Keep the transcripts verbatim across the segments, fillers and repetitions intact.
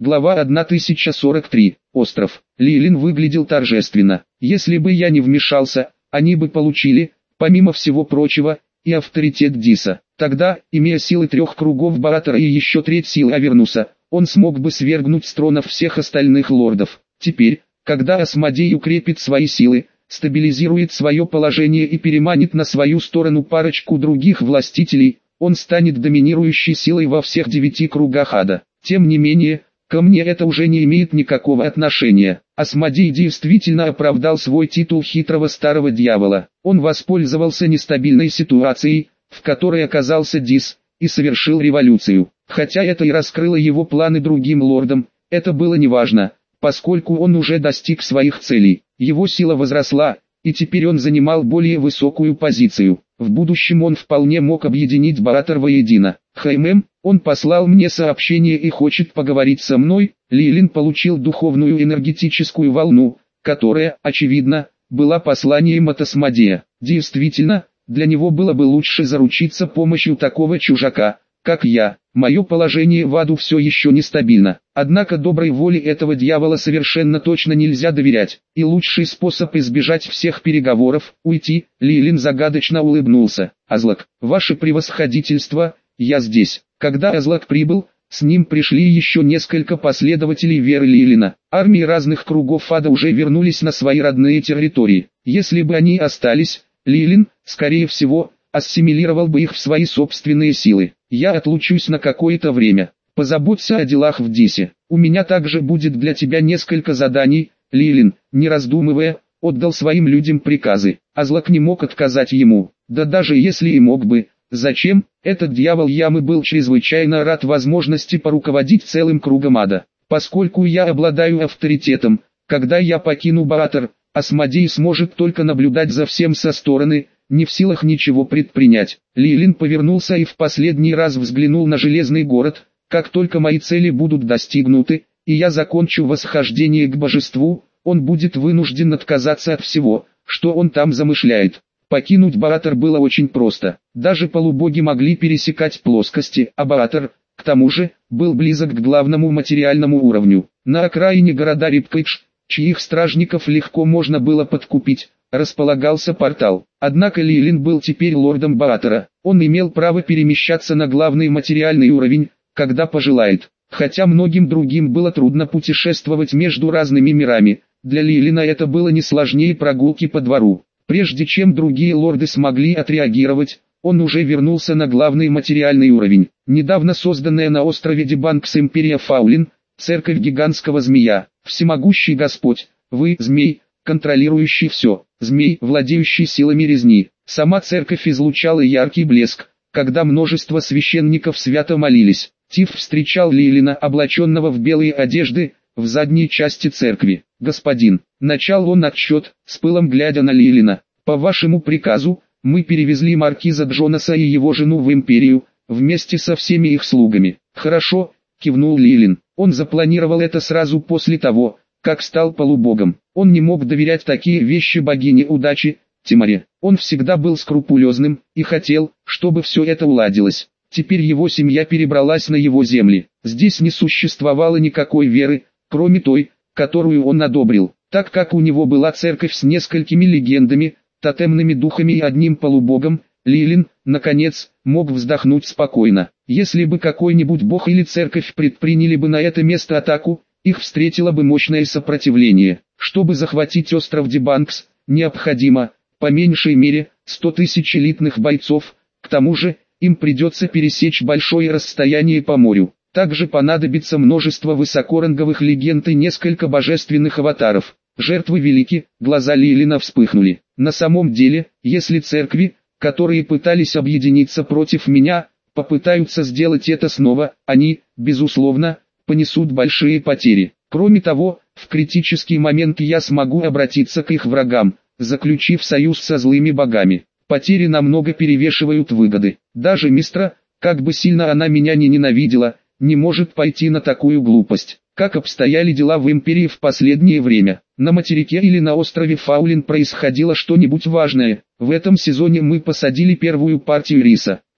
Глава тысяча сорок три. Остров. Лилин выглядел торжественно. Если бы я не вмешался, они бы получили, помимо всего прочего, и авторитет Диса. Тогда, имея силы трех кругов Баратора и еще треть силы Авернуса, он смог бы свергнуть с трона всех остальных лордов. Теперь, когда Асмодей укрепит свои силы, стабилизирует свое положение и переманит на свою сторону парочку других властителей, он станет доминирующей силой во всех девяти кругах ада. Тем не менее, ко мне это уже не имеет никакого отношения. Асмодей действительно оправдал свой титул хитрого старого дьявола. Он воспользовался нестабильной ситуацией, в которой оказался Дис, и совершил революцию. Хотя это и раскрыло его планы другим лордам, это было неважно, поскольку он уже достиг своих целей. Его сила возросла, и теперь он занимал более высокую позицию. В будущем он вполне мог объединить Баратор воедино. «Хэймэм, он послал мне сообщение и хочет поговорить со мной». Лилин получил духовную энергетическую волну, которая, очевидно, была посланием от Асмодея. Действительно, для него было бы лучше заручиться помощью такого чужака, как я. Мое положение в аду все еще нестабильно. Однако доброй воле этого дьявола совершенно точно нельзя доверять. И лучший способ избежать всех переговоров – уйти. Лилин загадочно улыбнулся. «Азлак, ваше превосходительство, я здесь». Когда Азлак прибыл, с ним пришли еще несколько последователей веры Лилина. Армии разных кругов ада уже вернулись на свои родные территории. Если бы они остались, Лилин, скорее всего, ассимилировал бы их в свои собственные силы. «Я отлучусь на какое-то время. Позаботься о делах в Дисе. У меня также будет для тебя несколько заданий». Лилин, не раздумывая, отдал своим людям приказы. Азлак не мог отказать ему. Да даже если и мог бы, зачем? Этот дьявол ямы был чрезвычайно рад возможности поруководить целым кругом ада. Поскольку я обладаю авторитетом, когда я покину Баратор, Асмодей сможет только наблюдать за всем со стороны, не в силах ничего предпринять. Лилин повернулся и в последний раз взглянул на Железный город. Как только мои цели будут достигнуты, и я закончу восхождение к божеству, он будет вынужден отказаться от всего, что он там замышляет. Покинуть Баратор было очень просто. Даже полубоги могли пересекать плоскости, а Баратор, к тому же, был близок к главному материальному уровню. На окраине города Рипкэйдж, чьих стражников легко можно было подкупить, располагался портал. Однако Лилин был теперь лордом Баратора. Он имел право перемещаться на главный материальный уровень, когда пожелает. Хотя многим другим было трудно путешествовать между разными мирами, для Лилина это было не сложнее прогулки по двору. Прежде чем другие лорды смогли отреагировать, он уже вернулся на главный материальный уровень. Недавно созданная на острове Дебанкс Империя Фаулин, церковь гигантского змея. Всемогущий Господь, вы, змей, контролирующий все, змей, владеющий силами резни. Сама церковь излучала яркий блеск, когда множество священников свято молились. Тиф встречал Лилина, облаченного в белые одежды, в задней части церкви. «Господин», — начал он отчет, с пылом глядя на Лилина, — «по вашему приказу, мы перевезли маркиза Джонаса и его жену в Империю, вместе со всеми их слугами». «Хорошо», — кивнул Лилин. Он запланировал это сразу после того, как стал полубогом. Он не мог доверять такие вещи богине удачи, Тимаре. Он всегда был скрупулезным, и хотел, чтобы все это уладилось. Теперь его семья перебралась на его земли. Здесь не существовало никакой веры, кроме той, которую он одобрил. Так как у него была церковь с несколькими легендами, тотемными духами и одним полубогом, Лилин, наконец, мог вздохнуть спокойно. Если бы какой-нибудь бог или церковь предприняли бы на это место атаку, их встретило бы мощное сопротивление. Чтобы захватить остров Дебанкс, необходимо, по меньшей мере, сто тысяч элитных бойцов. К тому же, им придется пересечь большое расстояние по морю. Также понадобится множество высокоранговых легенд и несколько божественных аватаров. Жертвы велики, глаза Лилина вспыхнули. На самом деле, если церкви, которые пытались объединиться против меня, попытаются сделать это снова, они, безусловно, понесут большие потери. Кроме того, в критический момент я смогу обратиться к их врагам, заключив союз со злыми богами. Потери намного перевешивают выгоды. Даже Мистра, как бы сильно она меня не ненавидела, не может пойти на такую глупость. Как обстояли дела в Империи в последнее время? На материке или на острове Фаулин происходило что-нибудь важное? В этом сезоне мы посадили первую партию риса.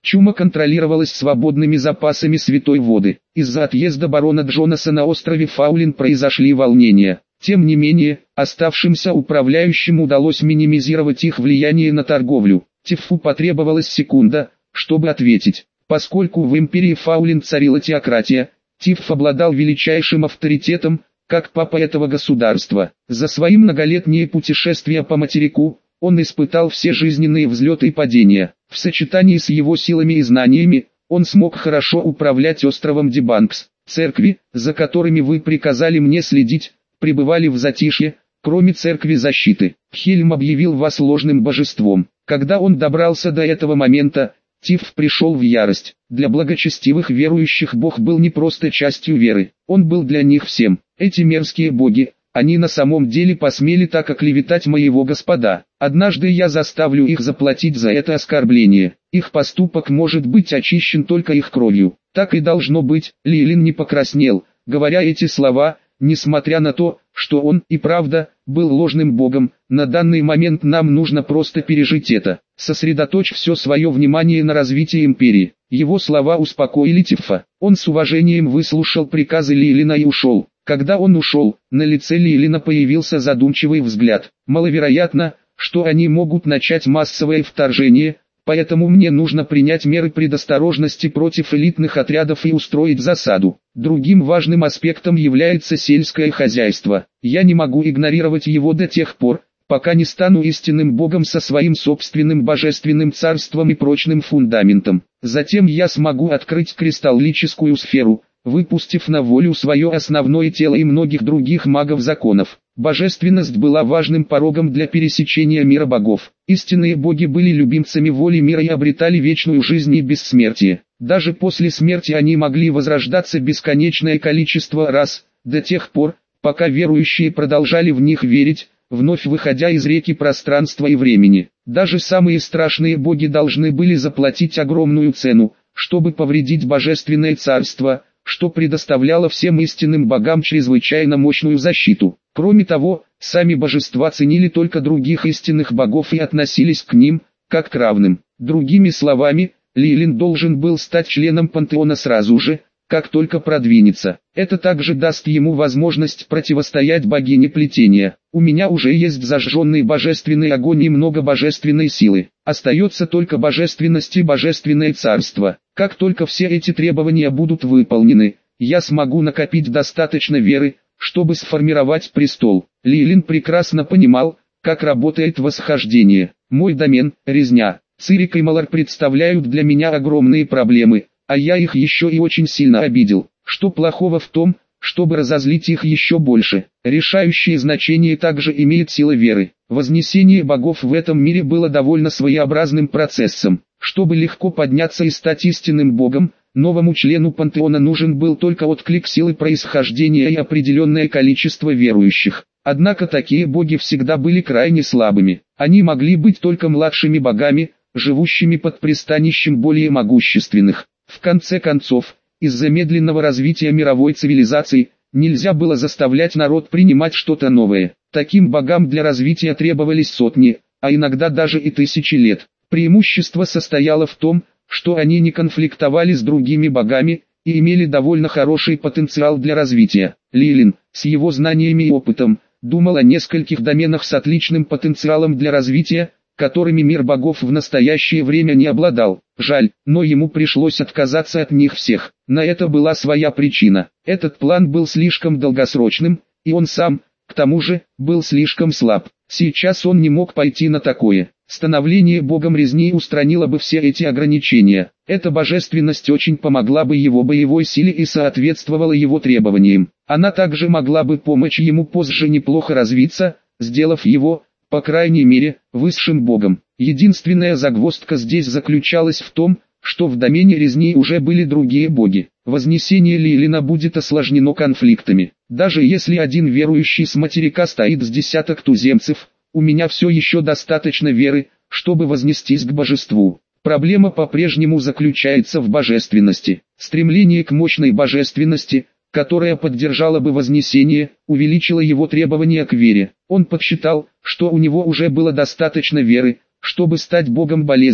Чума контролировалась свободными запасами святой воды. Из-за отъезда барона Джонаса на острове Фаулин произошли волнения. Тем не менее, оставшимся управляющим удалось минимизировать их влияние на торговлю. Тифу потребовалась секунда, чтобы ответить. Поскольку в империи Фаулин царила теократия, Тиф обладал величайшим авторитетом, как папа этого государства. За свои многолетние путешествия по материку, он испытал все жизненные взлеты и падения. В сочетании с его силами и знаниями, он смог хорошо управлять островом Дебанкс. Церкви, за которыми вы приказали мне следить, пребывали в затишье, кроме церкви защиты. Хельм объявил вас ложным божеством. Когда он добрался до этого момента, Тиф пришел в ярость. Для благочестивых верующих Бог был не просто частью веры, он был для них всем. Эти мерзкие боги, они на самом деле посмели так оклеветать моего господа. Однажды я заставлю их заплатить за это оскорбление. Их поступок может быть очищен только их кровью. Так и должно быть. Лилин не покраснел, говоря эти слова, несмотря на то, что он и правда был ложным богом. На данный момент нам нужно просто пережить это. Сосредоточь все свое внимание на развитии империи. Его слова успокоили Тифа. Он с уважением выслушал приказы Лилина и ушел. Когда он ушел, на лице Лилина появился задумчивый взгляд. Маловероятно, что они могут начать массовое вторжение, поэтому мне нужно принять меры предосторожности против элитных отрядов и устроить засаду. Другим важным аспектом является сельское хозяйство. Я не могу игнорировать его до тех пор, пока не стану истинным богом со своим собственным божественным царством и прочным фундаментом. Затем я смогу открыть кристаллическую сферу, выпустив на волю свое основное тело и многих других магов-законов. Божественность была важным порогом для пересечения мира богов. Истинные боги были любимцами воли мира и обретали вечную жизнь и бессмертие. Даже после смерти они могли возрождаться бесконечное количество раз, до тех пор, пока верующие продолжали в них верить, вновь выходя из реки пространства и времени. Даже самые страшные боги должны были заплатить огромную цену, чтобы повредить божественное царство, что предоставляло всем истинным богам чрезвычайно мощную защиту. Кроме того, сами божества ценили только других истинных богов и относились к ним, как к равным. Другими словами, Лилин должен был стать членом пантеона сразу же, как только продвинется. Это также даст ему возможность противостоять богине плетения. У меня уже есть зажженный божественный огонь и много божественной силы. Остается только божественность и божественное царство. Как только все эти требования будут выполнены, я смогу накопить достаточно веры, чтобы сформировать престол. Лилин прекрасно понимал, как работает восхождение. Мой домен, резня, Цирик и Малар представляют для меня огромные проблемы, а я их еще и очень сильно обидел. Что плохого в том, чтобы разозлить их еще больше? Решающее значение также имеет сила веры. Вознесение богов в этом мире было довольно своеобразным процессом. Чтобы легко подняться и стать истинным богом, новому члену пантеона нужен был только отклик силы происхождения и определенное количество верующих. Однако такие боги всегда были крайне слабыми. Они могли быть только младшими богами, живущими под пристанищем более могущественных. В конце концов, из-за медленного развития мировой цивилизации, нельзя было заставлять народ принимать что-то новое. Таким богам для развития требовались сотни, а иногда даже и тысячи лет. Преимущество состояло в том, что они не конфликтовали с другими богами и имели довольно хороший потенциал для развития. Лилин, с его знаниями и опытом, думал о нескольких доменах с отличным потенциалом для развития, которыми мир богов в настоящее время не обладал. Жаль, но ему пришлось отказаться от них всех. На это была своя причина. Этот план был слишком долгосрочным, и он сам, к тому же, был слишком слаб. Сейчас он не мог пойти на такое. Становление богом резни устранило бы все эти ограничения. Эта божественность очень помогла бы его боевой силе и соответствовала его требованиям. Она также могла бы помочь ему позже неплохо развиться, сделав его, по крайней мере, высшим богом. Единственная загвоздка здесь заключалась в том, что в домене резни уже были другие боги. Вознесение Лилина будет осложнено конфликтами. Даже если один верующий с материка стоит с десяток туземцев, у меня все еще достаточно веры, чтобы вознестись к божеству. Проблема по-прежнему заключается в божественности. Стремление к мощной божественности, которая поддержала бы вознесение, увеличило его требования к вере. Он подсчитал, что у него уже было достаточно веры, чтобы стать богом болезней,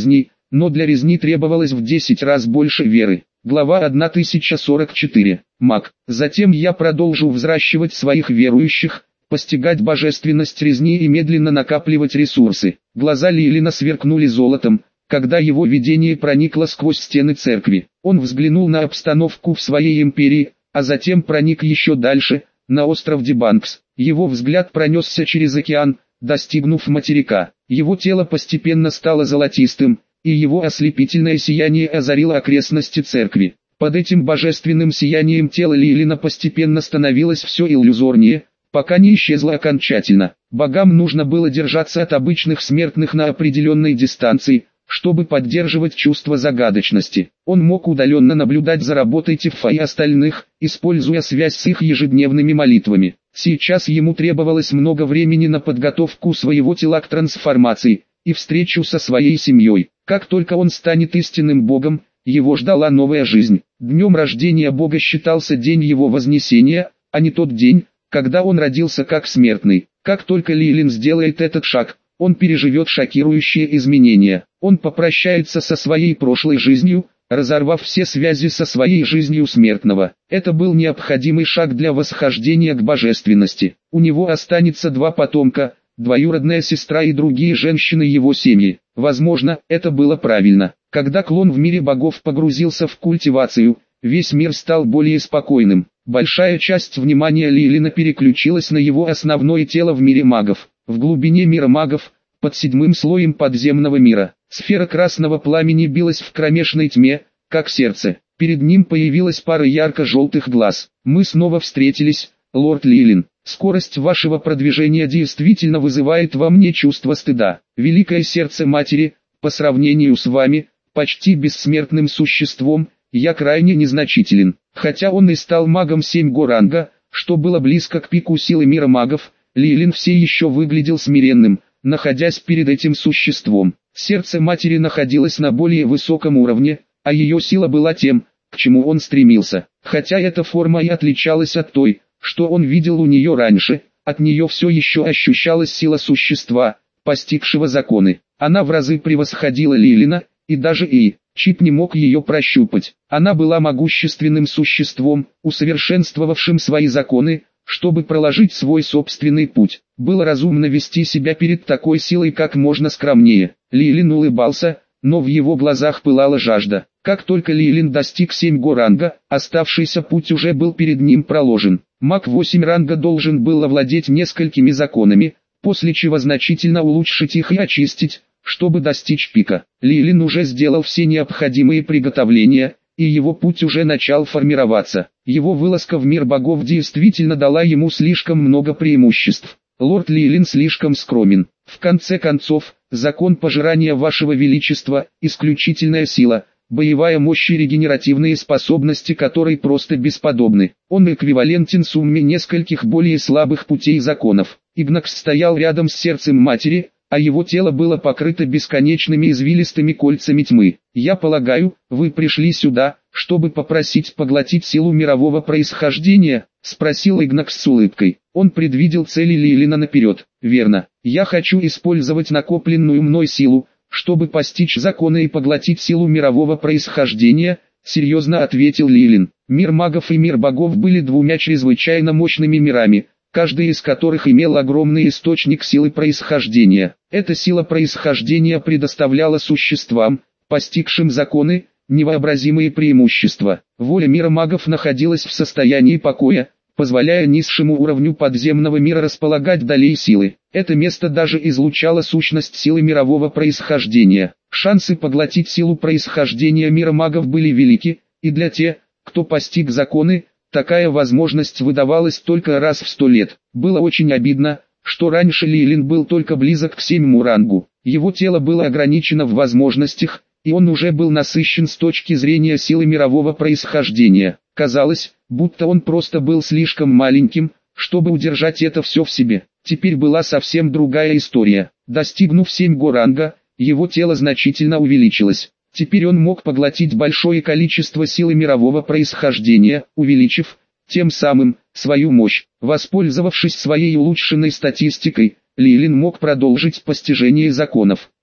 но для резни требовалось в десять раз больше веры. Глава тысяча сорок четыре. Маг. Затем я продолжу взращивать своих верующих, постигать божественность резни и медленно накапливать ресурсы. Глаза Лилина сверкнули золотом, когда его видение проникло сквозь стены церкви. Он взглянул на обстановку в своей империи, а затем проник еще дальше, на остров Дебанкс. Его взгляд пронесся через океан, достигнув материка. Его тело постепенно стало золотистым, и его ослепительное сияние озарило окрестности церкви. Под этим божественным сиянием тело Лилина постепенно становилось все иллюзорнее, пока не исчезло окончательно. Богам нужно было держаться от обычных смертных на определенной дистанции, чтобы поддерживать чувство загадочности. Он мог удаленно наблюдать за работой Тифа и остальных, используя связь с их ежедневными молитвами. Сейчас ему требовалось много времени на подготовку своего тела к трансформации и встречу со своей семьей. Как только он станет истинным Богом, его ждала новая жизнь. Днем рождения Бога считался день его вознесения, а не тот день, когда он родился как смертный. Как только Лилин сделает этот шаг, он переживет шокирующие изменения. Он попрощается со своей прошлой жизнью, разорвав все связи со своей жизнью смертного. Это был необходимый шаг для восхождения к божественности. У него останется два потомка, двоюродная сестра и другие женщины его семьи. Возможно, это было правильно. Когда клон в мире богов погрузился в культивацию, весь мир стал более спокойным. Большая часть внимания Лилина переключилась на его основное тело в мире магов. В глубине мира магов, под седьмым слоем подземного мира, сфера красного пламени билась в кромешной тьме, как сердце. Перед ним появилась пара ярко-желтых глаз. «Мы снова встретились, лорд Лилин. Скорость вашего продвижения действительно вызывает во мне чувство стыда. Великое сердце матери, по сравнению с вами, почти бессмертным существом, я крайне незначителен». Хотя он и стал магом семь-го ранга, что было близко к пику силы мира магов, Лилин все еще выглядел смиренным, находясь перед этим существом. Сердце матери находилось на более высоком уровне, а ее сила была тем, к чему он стремился. Хотя эта форма и отличалась от той, что он видел у нее раньше, от нее все еще ощущалась сила существа, постигшего законы. Она в разы превосходила Лилина, и даже И. Чип не мог ее прощупать. Она была могущественным существом, усовершенствовавшим свои законы, чтобы проложить свой собственный путь. Было разумно вести себя перед такой силой как можно скромнее. Лилин улыбался, но в его глазах пылала жажда. Как только Лилин достиг семь-го ранга, оставшийся путь уже был перед ним проложен. Маг восемь ранга должен был овладеть несколькими законами, после чего значительно улучшить их и очистить, чтобы достичь пика. Лилин уже сделал все необходимые приготовления, и его путь уже начал формироваться. Его вылазка в мир богов действительно дала ему слишком много преимуществ. Лорд Лилин слишком скромен. В конце концов, закон пожирания вашего величества, исключительная сила, боевая мощь и регенеративные способности которой просто бесподобны. Он эквивалентен сумме нескольких более слабых путей законов. Игнакс стоял рядом с сердцем матери, а его тело было покрыто бесконечными извилистыми кольцами тьмы. «Я полагаю, вы пришли сюда, чтобы попросить поглотить силу мирового происхождения?» — спросил Игнакс с улыбкой. Он предвидел цели Лилина наперед. «Верно. Я хочу использовать накопленную мной силу, чтобы постичь законы и поглотить силу мирового происхождения», — серьезно ответил Лилин. Мир магов и мир богов были двумя чрезвычайно мощными мирами, каждый из которых имел огромный источник силы происхождения. Эта сила происхождения предоставляла существам, постигшим законы, невообразимые преимущества. Воля мира магов находилась в состоянии покоя, позволяя низшему уровню подземного мира располагать долей силы. Это место даже излучало сущность силы мирового происхождения. Шансы поглотить силу происхождения мира магов были велики, и для тех, кто постиг законы, такая возможность выдавалась только раз в сто лет. Было очень обидно, что раньше Лилин был только близок к седьмому рангу. Его тело было ограничено в возможностях, и он уже был насыщен с точки зрения силы мирового происхождения. Казалось, будто он просто был слишком маленьким, чтобы удержать это все в себе. Теперь была совсем другая история. Достигнув семь-го ранга, его тело значительно увеличилось. Теперь он мог поглотить большое количество силы мирового происхождения, увеличив, тем самым, свою мощь. Воспользовавшись своей улучшенной статистикой, Лилин мог продолжить постижение законов.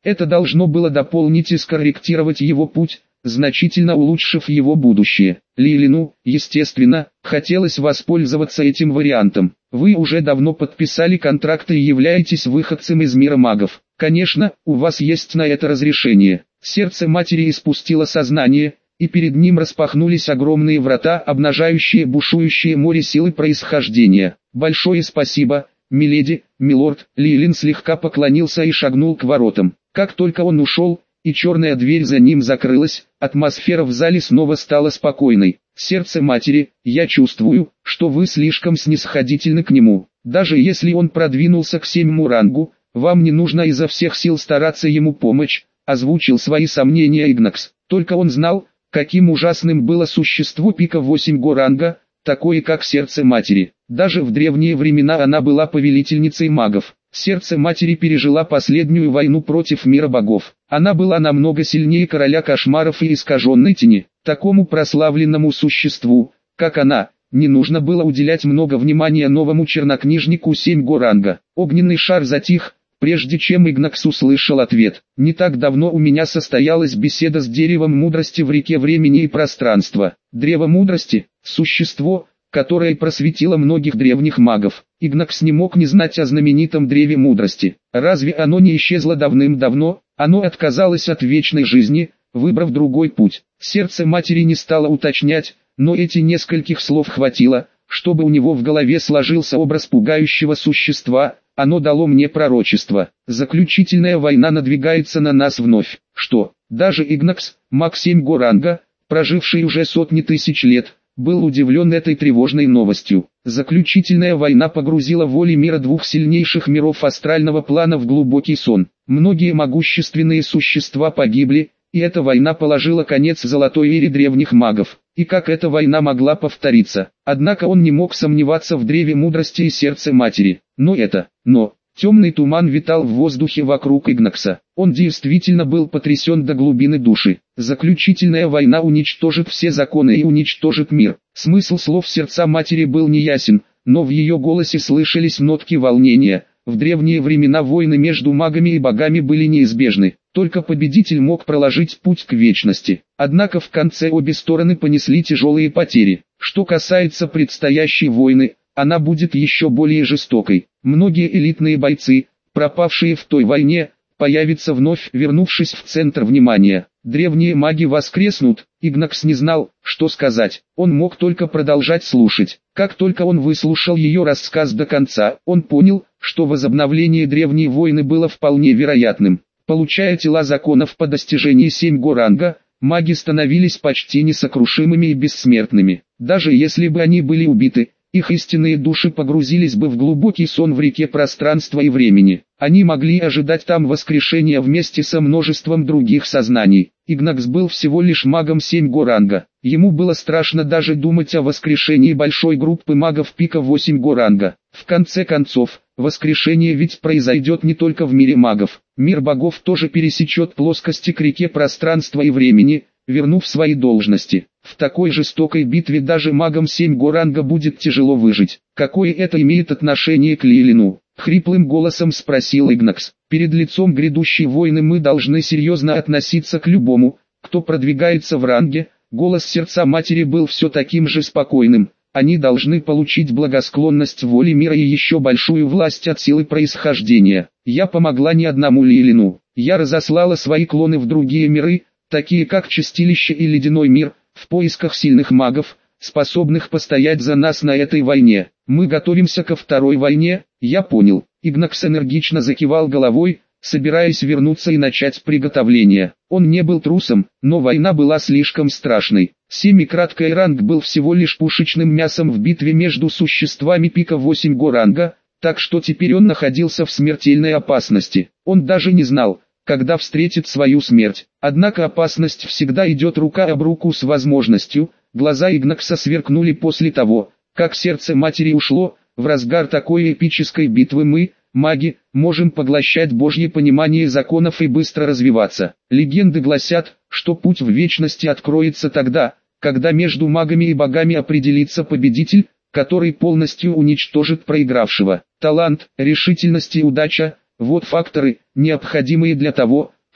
Это должно было дополнить и скорректировать его путь, значительно улучшив его будущее. Лилину, естественно, хотелось воспользоваться этим вариантом. Вы уже давно подписали контракт и являетесь выходцем из мира магов. Конечно, у вас есть на это разрешение. Сердце матери испустило сознание, и перед ним распахнулись огромные врата, обнажающие бушующее море силы происхождения. Большое спасибо, миледи, милорд. Лилин слегка поклонился и шагнул к воротам. Как только он ушел, и черная дверь за ним закрылась, атмосфера в зале снова стала спокойной. Сердце матери, я чувствую, что вы слишком снисходительны к нему. Даже если он продвинулся к седьмому рангу, вам не нужно изо всех сил стараться ему помочь, озвучил свои сомнения Игнакс. Только он знал, каким ужасным было существо пика восьмого ранга, такое как сердце матери. Даже в древние времена она была повелительницей магов. Сердце матери пережила последнюю войну против мира богов. Она была намного сильнее короля кошмаров и искаженной тени. Такому прославленному существу, как она, не нужно было уделять много внимания новому чернокнижнику седьмого ранга. Огненный шар затих, прежде чем Игнакс услышал ответ. Не так давно у меня состоялась беседа с деревом мудрости в реке времени и пространства. Древо мудрости – существо, которое просветило многих древних магов. Игнакс не мог не знать о знаменитом древе мудрости. Разве оно не исчезло давным-давно? Оно отказалось от вечной жизни, выбрав другой путь. Сердце матери не стало уточнять, но эти нескольких слов хватило, чтобы у него в голове сложился образ пугающего существа. Оно дало мне пророчество. Заключительная война надвигается на нас вновь. Что, даже Игнакс, маг седьмого ранга, проживший уже сотни тысяч лет, был удивлен этой тревожной новостью. Заключительная война погрузила воли мира двух сильнейших миров астрального плана в глубокий сон. Многие могущественные существа погибли, и эта война положила конец золотой эре древних магов. И как эта война могла повториться? Однако он не мог сомневаться в древе мудрости и сердце матери. Но это, но... Темный туман витал в воздухе вокруг Игнакса. Он действительно был потрясен до глубины души. Заключительная война уничтожит все законы и уничтожит мир. Смысл слов сердца матери был неясен, но в ее голосе слышались нотки волнения. В древние времена войны между магами и богами были неизбежны. Только победитель мог проложить путь к вечности. Однако в конце обе стороны понесли тяжелые потери. Что касается предстоящей войны, она будет еще более жестокой. Многие элитные бойцы, пропавшие в той войне, появятся вновь, вернувшись в центр внимания. Древние маги воскреснут. Игнакс не знал, что сказать. Он мог только продолжать слушать. Как только он выслушал ее рассказ до конца, он понял, что возобновление древней войны было вполне вероятным. Получая тела законов по достижении седьмого ранга, маги становились почти несокрушимыми и бессмертными. Даже если бы они были убиты, их истинные души погрузились бы в глубокий сон в реке пространства и времени. Они могли ожидать там воскрешения вместе со множеством других сознаний. Игнакс был всего лишь магом седьмого ранга. Ему было страшно даже думать о воскрешении большой группы магов пика восьмого ранга. В конце концов, воскрешение ведь произойдет не только в мире магов. Мир богов тоже пересечет плоскости к реке пространства и времени, вернув свои должности. В такой жестокой битве даже магам седьмого ранга будет тяжело выжить. Какое это имеет отношение к Лилину? Хриплым голосом спросил Игнакс. Перед лицом грядущей войны мы должны серьезно относиться к любому, кто продвигается в ранге. Голос сердца матери был все таким же спокойным. Они должны получить благосклонность воли мира и еще большую власть от силы происхождения. Я помогла не одному Лилину. Я разослала свои клоны в другие миры, такие как Чистилище и Ледяной мир, в поисках сильных магов, способных постоять за нас на этой войне. Мы готовимся ко второй войне, я понял. Игнакс энергично закивал головой, собираясь вернуться и начать приготовление. Он не был трусом, но война была слишком страшной. Семикраткий ранг был всего лишь пушечным мясом в битве между существами пика восьмого ранга, так что теперь он находился в смертельной опасности. Он даже не знал, когда встретит свою смерть. Однако опасность всегда идет рука об руку с возможностью. Глаза Игнакса сверкнули после того, как сердце матери ушло. В разгар такой эпической битвы мы, маги, можем поглощать Божье понимание законов и быстро развиваться. Легенды гласят, что путь в вечности откроется тогда, когда между магами и богами определится победитель, который полностью уничтожит проигравшего. Талант, решительность и удача – вот факторы, необходимые для того,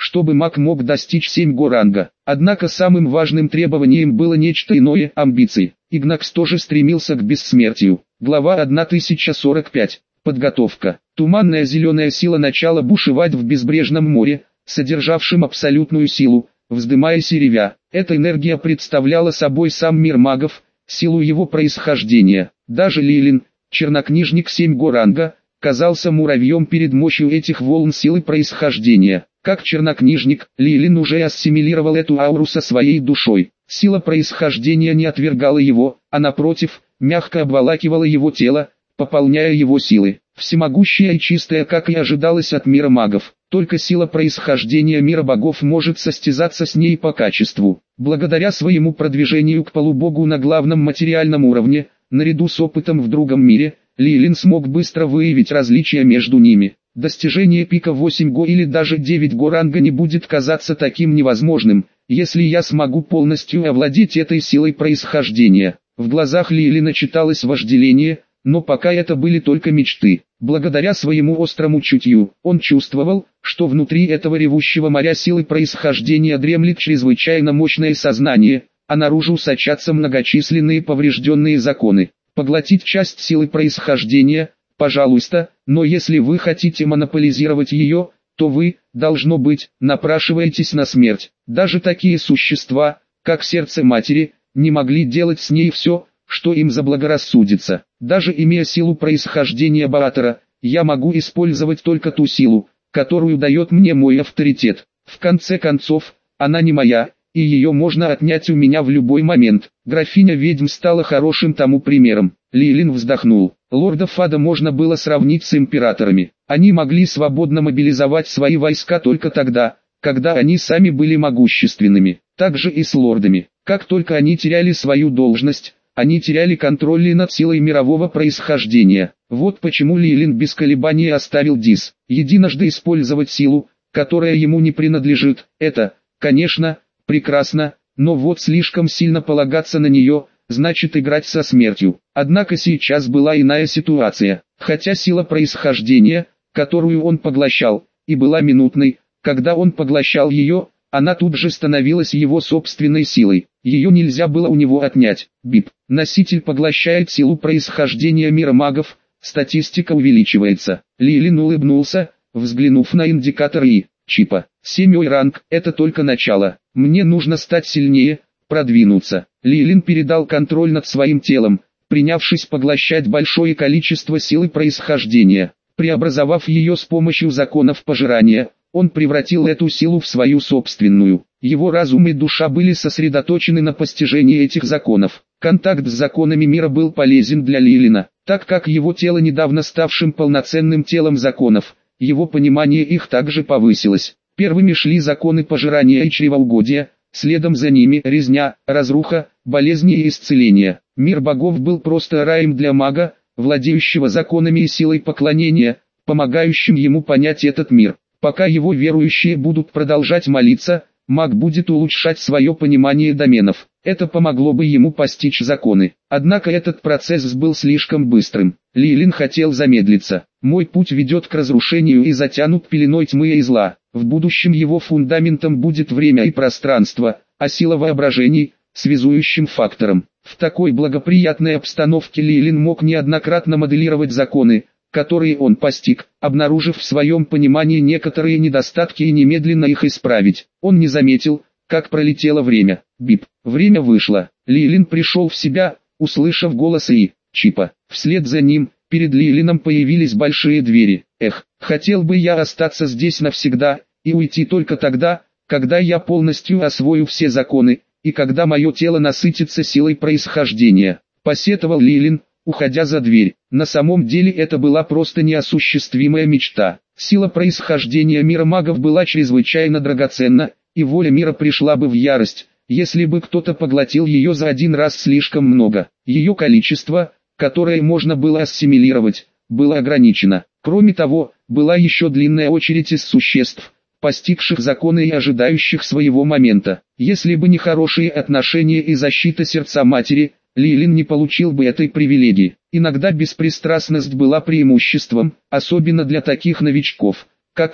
чтобы маг мог достичь семь го ранга. Однако самым важным требованием было нечто иное – амбиции. Игнакс тоже стремился к бессмертию. Глава тысяча сорок пять. Подготовка. Туманная зеленая сила начала бушевать в безбрежном море, содержавшем абсолютную силу, вздымаясь и ревя. Эта энергия представляла собой сам мир магов, силу его происхождения. Даже Лилин, чернокнижник семь го ранга, казался муравьем перед мощью этих волн силы происхождения. Как чернокнижник, Лилин уже ассимилировал эту ауру со своей душой. Сила происхождения не отвергала его, а напротив, мягко обволакивала его тело, пополняя его силы. Всемогущая и чистая, как и ожидалось от мира магов. Только сила происхождения мира богов может состязаться с ней по качеству. Благодаря своему продвижению к полубогу на главном материальном уровне, наряду с опытом в другом мире, Лилин смог быстро выявить различия между ними. Достижение пика восемь го или даже девять го ранга не будет казаться таким невозможным, если я смогу полностью овладеть этой силой происхождения. В глазах Лилина читалось вожделение, но пока это были только мечты. Благодаря своему острому чутью, он чувствовал, что внутри этого ревущего моря силы происхождения дремлет чрезвычайно мощное сознание, а наружу сочатся многочисленные поврежденные законы. Поглотить часть силы происхождения, пожалуйста, но если вы хотите монополизировать ее, то вы, должно быть, напрашиваетесь на смерть. Даже такие существа, как сердце матери, не могли делать с ней все, что им заблагорассудится. Даже имея силу происхождения Баатара, я могу использовать только ту силу, которую дает мне мой авторитет. В конце концов, она не моя, и ее можно отнять у меня в любой момент. Графиня ведьм стала хорошим тому примером. Лилин вздохнул. Лордов Ада можно было сравнить с императорами. Они могли свободно мобилизовать свои войска только тогда, когда они сами были могущественными. Так же и с лордами. Как только они теряли свою должность, они теряли контроль и над силой мирового происхождения. Вот почему Лилин без колебаний оставил Дис. Единожды использовать силу, которая ему не принадлежит, это, конечно, прекрасно, но вот слишком сильно полагаться на нее, значит играть со смертью. Однако сейчас была иная ситуация. Хотя сила происхождения, которую он поглощал, и была минутной, когда он поглощал ее, она тут же становилась его собственной силой. Ее нельзя было у него отнять. Бип. Носитель поглощает силу происхождения мира магов, статистика увеличивается. Лилин улыбнулся, взглянув на индикатор И. Чипа. Семёй ранг, это только начало. Мне нужно стать сильнее, продвинуться. Лилин передал контроль над своим телом, принявшись поглощать большое количество силы происхождения. Преобразовав ее с помощью законов пожирания, он превратил эту силу в свою собственную. Его разум и душа были сосредоточены на постижении этих законов. Контакт с законами мира был полезен для Лилина, так как его тело, недавно ставшим полноценным телом законов, его понимание их также повысилось. Первыми шли законы пожирания и чревоугодия, следом за ними резня, разруха, болезни и исцеления. Мир богов был просто раем для мага, владеющего законами и силой поклонения, помогающим ему понять этот мир. Пока его верующие будут продолжать молиться, маг будет улучшать свое понимание доменов. Это помогло бы ему постичь законы. Однако этот процесс был слишком быстрым. Лилин хотел замедлиться. Мой путь ведет к разрушению и затянут пеленой тьмы и зла. В будущем его фундаментом будет время и пространство, а сила воображений – связующим фактором. В такой благоприятной обстановке Лилин мог неоднократно моделировать законы, которые он постиг, обнаружив в своем понимании некоторые недостатки и немедленно их исправить. Он не заметил, как пролетело время. Бип. Время вышло. Лилин пришел в себя, услышав голос И. Чипа. Вслед за ним, перед Лилином появились большие двери. Эх, хотел бы я остаться здесь навсегда, и уйти только тогда, когда я полностью освою все законы, и когда мое тело насытится силой происхождения. Посетовал Лилин, уходя за дверь. На самом деле это была просто неосуществимая мечта. Сила происхождения мира магов была чрезвычайно драгоценна, и воля мира пришла бы в ярость, если бы кто-то поглотил ее за один раз слишком много. Ее количество, которое можно было ассимилировать, было ограничено. Кроме того, была еще длинная очередь из существ, постигших законы и ожидающих своего момента. Если бы не хорошие отношения и защита сердца матери, Лилин не получил бы этой привилегии. Иногда беспристрастность была преимуществом, особенно для таких новичков, как он.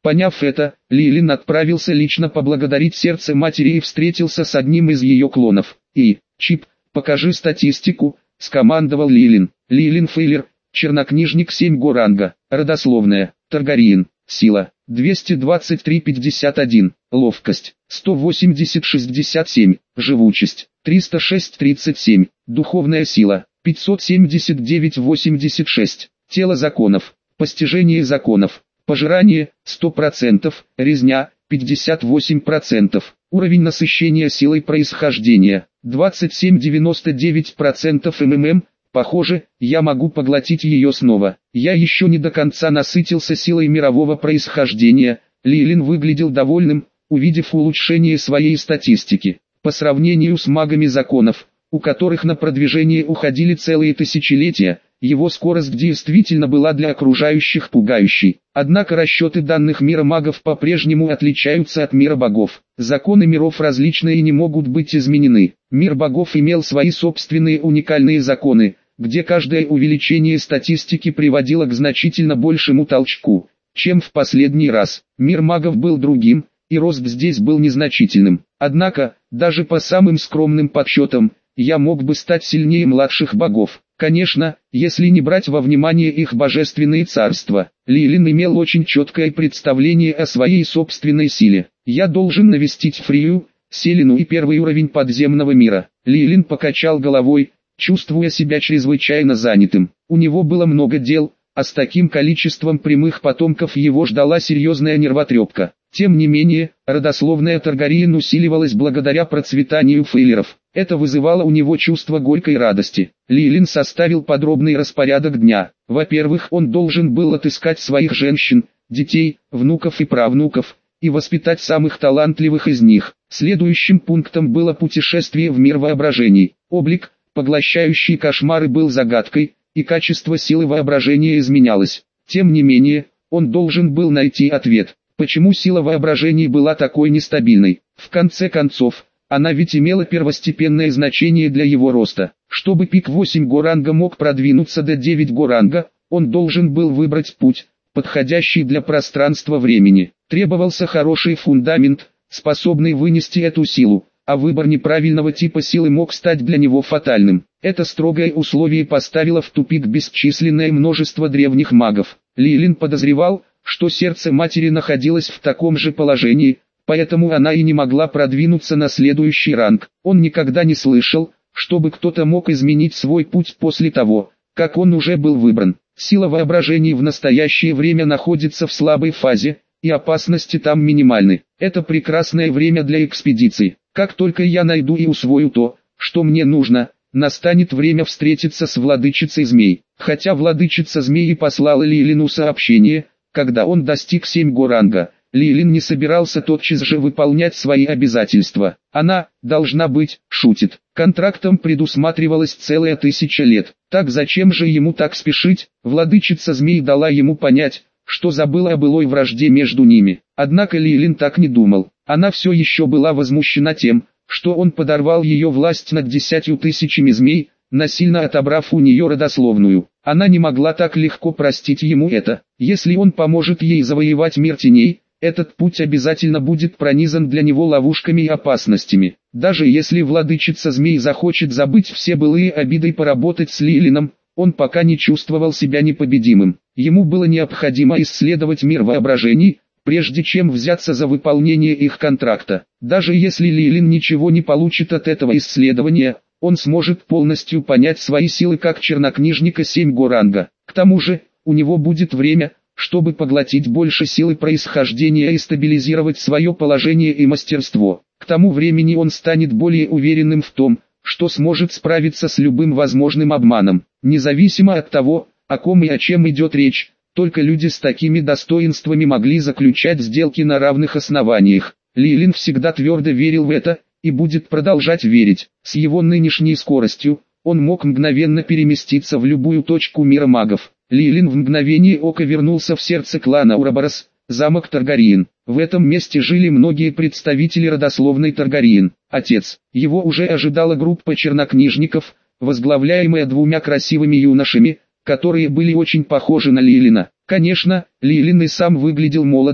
Поняв это, Лилин отправился лично поблагодарить сердце матери и встретился с одним из ее клонов. «И, Чип, покажи статистику», — скомандовал Лилин. Лилин Фейлер, чернокнижник семь го ранга, родословная, Таргариен, сила, двести двадцать три пятьдесят один, ловкость, сто восемьдесят шестьдесят семь, живучесть, триста шесть тридцать семь, духовная сила, пятьсот семьдесят девять восемьдесят шесть, тело законов, постижение законов, пожирание, сто процентов, резня, пятьдесят восемь процентов, уровень насыщения силой происхождения, двадцать семь девяносто девять процентов МММ, похоже, я могу поглотить ее снова. Я еще не до конца насытился силой мирового происхождения. Лилин выглядел довольным, увидев улучшение своей статистики. По сравнению с магами законов, у которых на продвижение уходили целые тысячелетия, его скорость действительно была для окружающих пугающей. Однако расчеты данных мира магов по-прежнему отличаются от мира богов. Законы миров различны и не могут быть изменены. Мир богов имел свои собственные уникальные законы, где каждое увеличение статистики приводило к значительно большему толчку, чем в последний раз. Мир магов был другим, и рост здесь был незначительным. Однако, даже по самым скромным подсчетам, я мог бы стать сильнее младших богов. Конечно, если не брать во внимание их божественные царства. Лилин имел очень четкое представление о своей собственной силе. Я должен навестить Фрию, Селину и первый уровень подземного мира. Лилин покачал головой, чувствуя себя чрезвычайно занятым. У него было много дел, а с таким количеством прямых потомков его ждала серьезная нервотрепка. Тем не менее, родословная Таргариен усиливалась благодаря процветанию фейлеров. Это вызывало у него чувство горькой радости. Лилин составил подробный распорядок дня. Во-первых, он должен был отыскать своих женщин, детей, внуков и правнуков, и воспитать самых талантливых из них. Следующим пунктом было путешествие в мир воображений. Облик, поглощающий кошмары, был загадкой, и качество силы воображения изменялось. Тем не менее, он должен был найти ответ, почему сила воображений была такой нестабильной. В конце концов, она ведь имела первостепенное значение для его роста. Чтобы пик восемь го ранга мог продвинуться до девять го ранга, он должен был выбрать путь, подходящий для пространства-времени. Требовался хороший фундамент, способный вынести эту силу, а выбор неправильного типа силы мог стать для него фатальным. Это строгое условие поставило в тупик бесчисленное множество древних магов. Лилин подозревал, что сердце матери находилось в таком же положении, поэтому она и не могла продвинуться на следующий ранг. Он никогда не слышал, чтобы кто-то мог изменить свой путь после того, как он уже был выбран. Сила воображения в настоящее время находится в слабой фазе, и опасности там минимальны. Это прекрасное время для экспедиций. Как только я найду и усвою то, что мне нужно, настанет время встретиться с владычицей змей. Хотя владычица змей послала Лилину сообщение, когда он достиг семь го ранга, Лилин не собирался тотчас же выполнять свои обязательства. Она, должна быть, шутит. Контрактом предусматривалась целая тысяча лет. Так зачем же ему так спешить? Владычица змей дала ему понять, что забыла о былой вражде между ними. Однако Лилин так не думал. Она все еще была возмущена тем, что он подорвал ее власть над десятью тысячами змей, насильно отобрав у нее родословную. Она не могла так легко простить ему это. Если он поможет ей завоевать мир теней, этот путь обязательно будет пронизан для него ловушками и опасностями. Даже если владычица змей захочет забыть все былые обиды и поработать с Лилином, он пока не чувствовал себя непобедимым. Ему было необходимо исследовать мир воображений, прежде чем взяться за выполнение их контракта. Даже если Лилин ничего не получит от этого исследования, он сможет полностью понять свои силы как чернокнижника семь го ранга. К тому же, у него будет время, чтобы поглотить больше силы происхождения и стабилизировать свое положение и мастерство. К тому времени он станет более уверенным в том, что сможет справиться с любым возможным обманом. Независимо от того, о ком и о чем идет речь, только люди с такими достоинствами могли заключать сделки на равных основаниях. Лилин всегда твердо верил в это, и будет продолжать верить. С его нынешней скоростью, он мог мгновенно переместиться в любую точку мира магов. Лилин в мгновение ока вернулся в сердце клана Ураборос, замок Таргариен. В этом месте жили многие представители родословной Таргариен. Отец. Его уже ожидала группа чернокнижников, возглавляемая двумя красивыми юношами, которые были очень похожи на Лилина. Конечно, Лилин и сам выглядел молодо,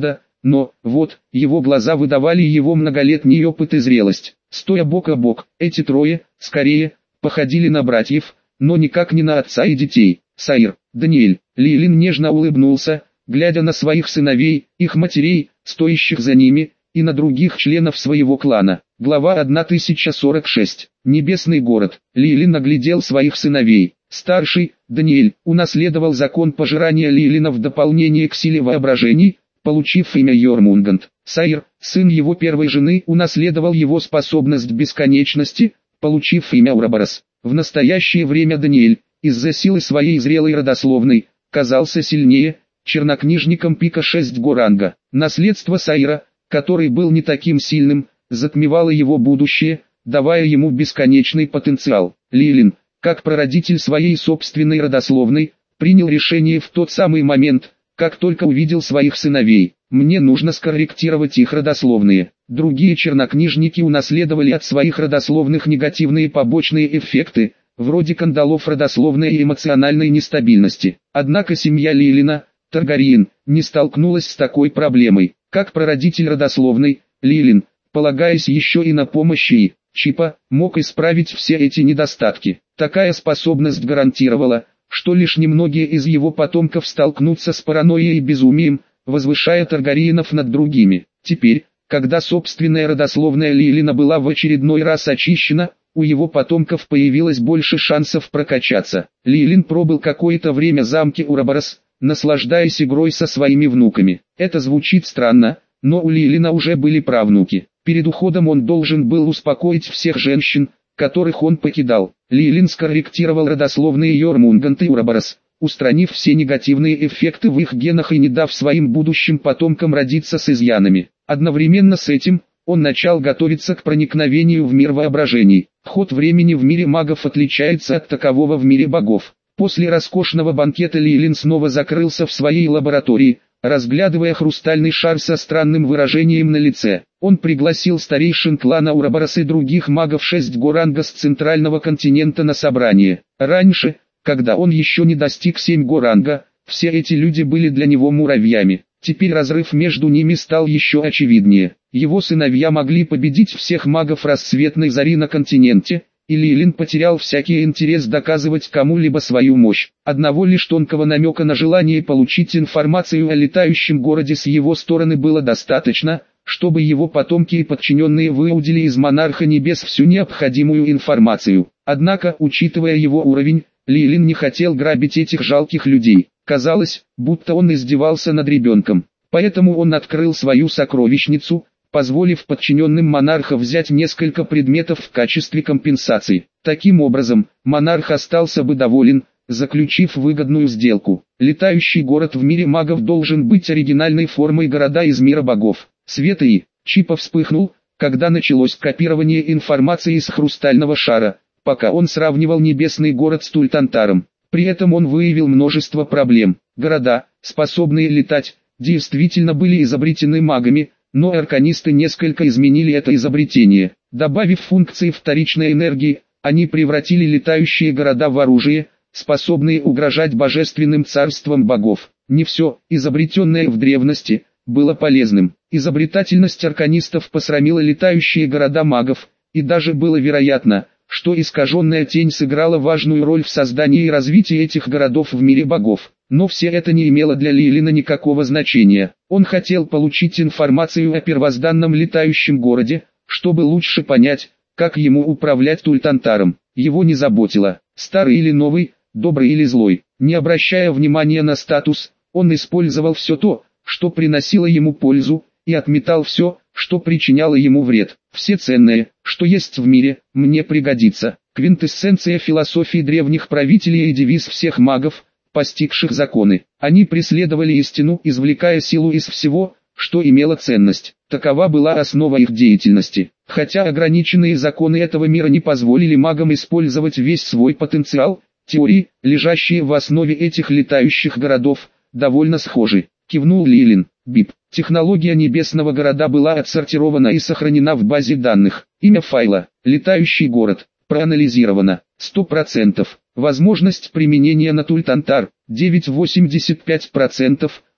но, вот, его глаза выдавали его многолетний опыт и зрелость. Стоя бок о бок, эти трое, скорее, походили на братьев, но никак не на отца и детей. Саир, Даниэль, Лилин нежно улыбнулся, глядя на своих сыновей, их матерей, стоящих за ними, и на других членов своего клана. Глава тысяча сорок шесть. Небесный город. Лилин оглядел своих сыновей. Старший, Даниэль, унаследовал закон пожирания Лилина в дополнение к силе воображений, получив имя Йормунганд. Саир, сын его первой жены, унаследовал его способность бесконечности, получив имя Ураборос. В настоящее время Даниэль, из-за силы своей зрелой родословной, казался сильнее, чернокнижником пика шесть Горанга. Наследство Саира, который был не таким сильным, затмевало его будущее, давая ему бесконечный потенциал. Лилин, как прародитель своей собственной родословной, принял решение в тот самый момент, как только увидел своих сыновей. Мне нужно скорректировать их родословные. Другие чернокнижники унаследовали от своих родословных негативные побочные эффекты, вроде кандалов родословной и эмоциональной нестабильности. Однако семья Лилина, Таргариен, не столкнулась с такой проблемой. Как прародитель родословной, Лилин, полагаясь еще и на помощь И, Чипа, мог исправить все эти недостатки. Такая способность гарантировала, что лишь немногие из его потомков столкнутся с паранойей и безумием, возвышая Таргариенов над другими. Теперь, когда собственная родословная Лилина была в очередной раз очищена, у его потомков появилось больше шансов прокачаться. Лилин пробыл какое-то время в замке Ураборос, наслаждаясь игрой со своими внуками. Это звучит странно, но у Лилина уже были правнуки. Перед уходом он должен был успокоить всех женщин, которых он покидал. Лилин скорректировал родословные Йормунганд и Ураборос, устранив все негативные эффекты в их генах и не дав своим будущим потомкам родиться с изъянами. Одновременно с этим, он начал готовиться к проникновению в мир воображений. Ход времени в мире магов отличается от такового в мире богов. После роскошного банкета Лилин снова закрылся в своей лаборатории, разглядывая хрустальный шар со странным выражением на лице. Он пригласил старейшин клана Ураборос и других магов шесть Горанга с центрального континента на собрание. Раньше, когда он еще не достиг семь Горанга, все эти люди были для него муравьями. Теперь разрыв между ними стал еще очевиднее. Его сыновья могли победить всех магов рассветной зари на континенте, и Лилин потерял всякий интерес доказывать кому-либо свою мощь. Одного лишь тонкого намека на желание получить информацию о летающем городе с его стороны было достаточно, чтобы его потомки и подчиненные выудили из монарха небес всю необходимую информацию. Однако, учитывая его уровень, Лилин не хотел грабить этих жалких людей. Казалось, будто он издевался над ребенком. Поэтому он открыл свою сокровищницу, позволив подчиненным монарха взять несколько предметов в качестве компенсации. Таким образом, монарх остался бы доволен, заключив выгодную сделку. Летающий город в мире магов должен быть оригинальной формой города из мира богов. Свет И, Чипа вспыхнул, когда началось копирование информации из хрустального шара, пока он сравнивал небесный город с Тультантаром. При этом он выявил множество проблем. Города, способные летать, действительно были изобретены магами, но арканисты несколько изменили это изобретение. Добавив функции вторичной энергии, они превратили летающие города в оружие, способные угрожать божественным царствам богов. Не все, изобретенное в древности, было полезным. Изобретательность арканистов посрамила летающие города магов, и даже было вероятно, что искаженная тень сыграла важную роль в создании и развитии этих городов в мире богов. Но все это не имело для Лилина никакого значения. Он хотел получить информацию о первозданном летающем городе, чтобы лучше понять, как ему управлять Тультантаром. Его не заботило, старый или новый, добрый или злой. Не обращая внимания на статус, он использовал все то, что приносило ему пользу, и отметал все, что причиняло ему вред. Все ценное, что есть в мире, мне пригодится. Квинтэссенция философии древних правителей и девиз всех магов, постигших законы. Они преследовали истину, извлекая силу из всего, что имело ценность. Такова была основа их деятельности. Хотя ограниченные законы этого мира не позволили магам использовать весь свой потенциал, теории, лежащие в основе этих летающих городов, довольно схожи. Кивнул Лилин. Бип. Технология небесного города была отсортирована и сохранена в базе данных. Имя файла. Летающий город. Проанализировано. сто процентов. Возможность применения на Тультантар. девять целых восемьдесят пять сотых процента.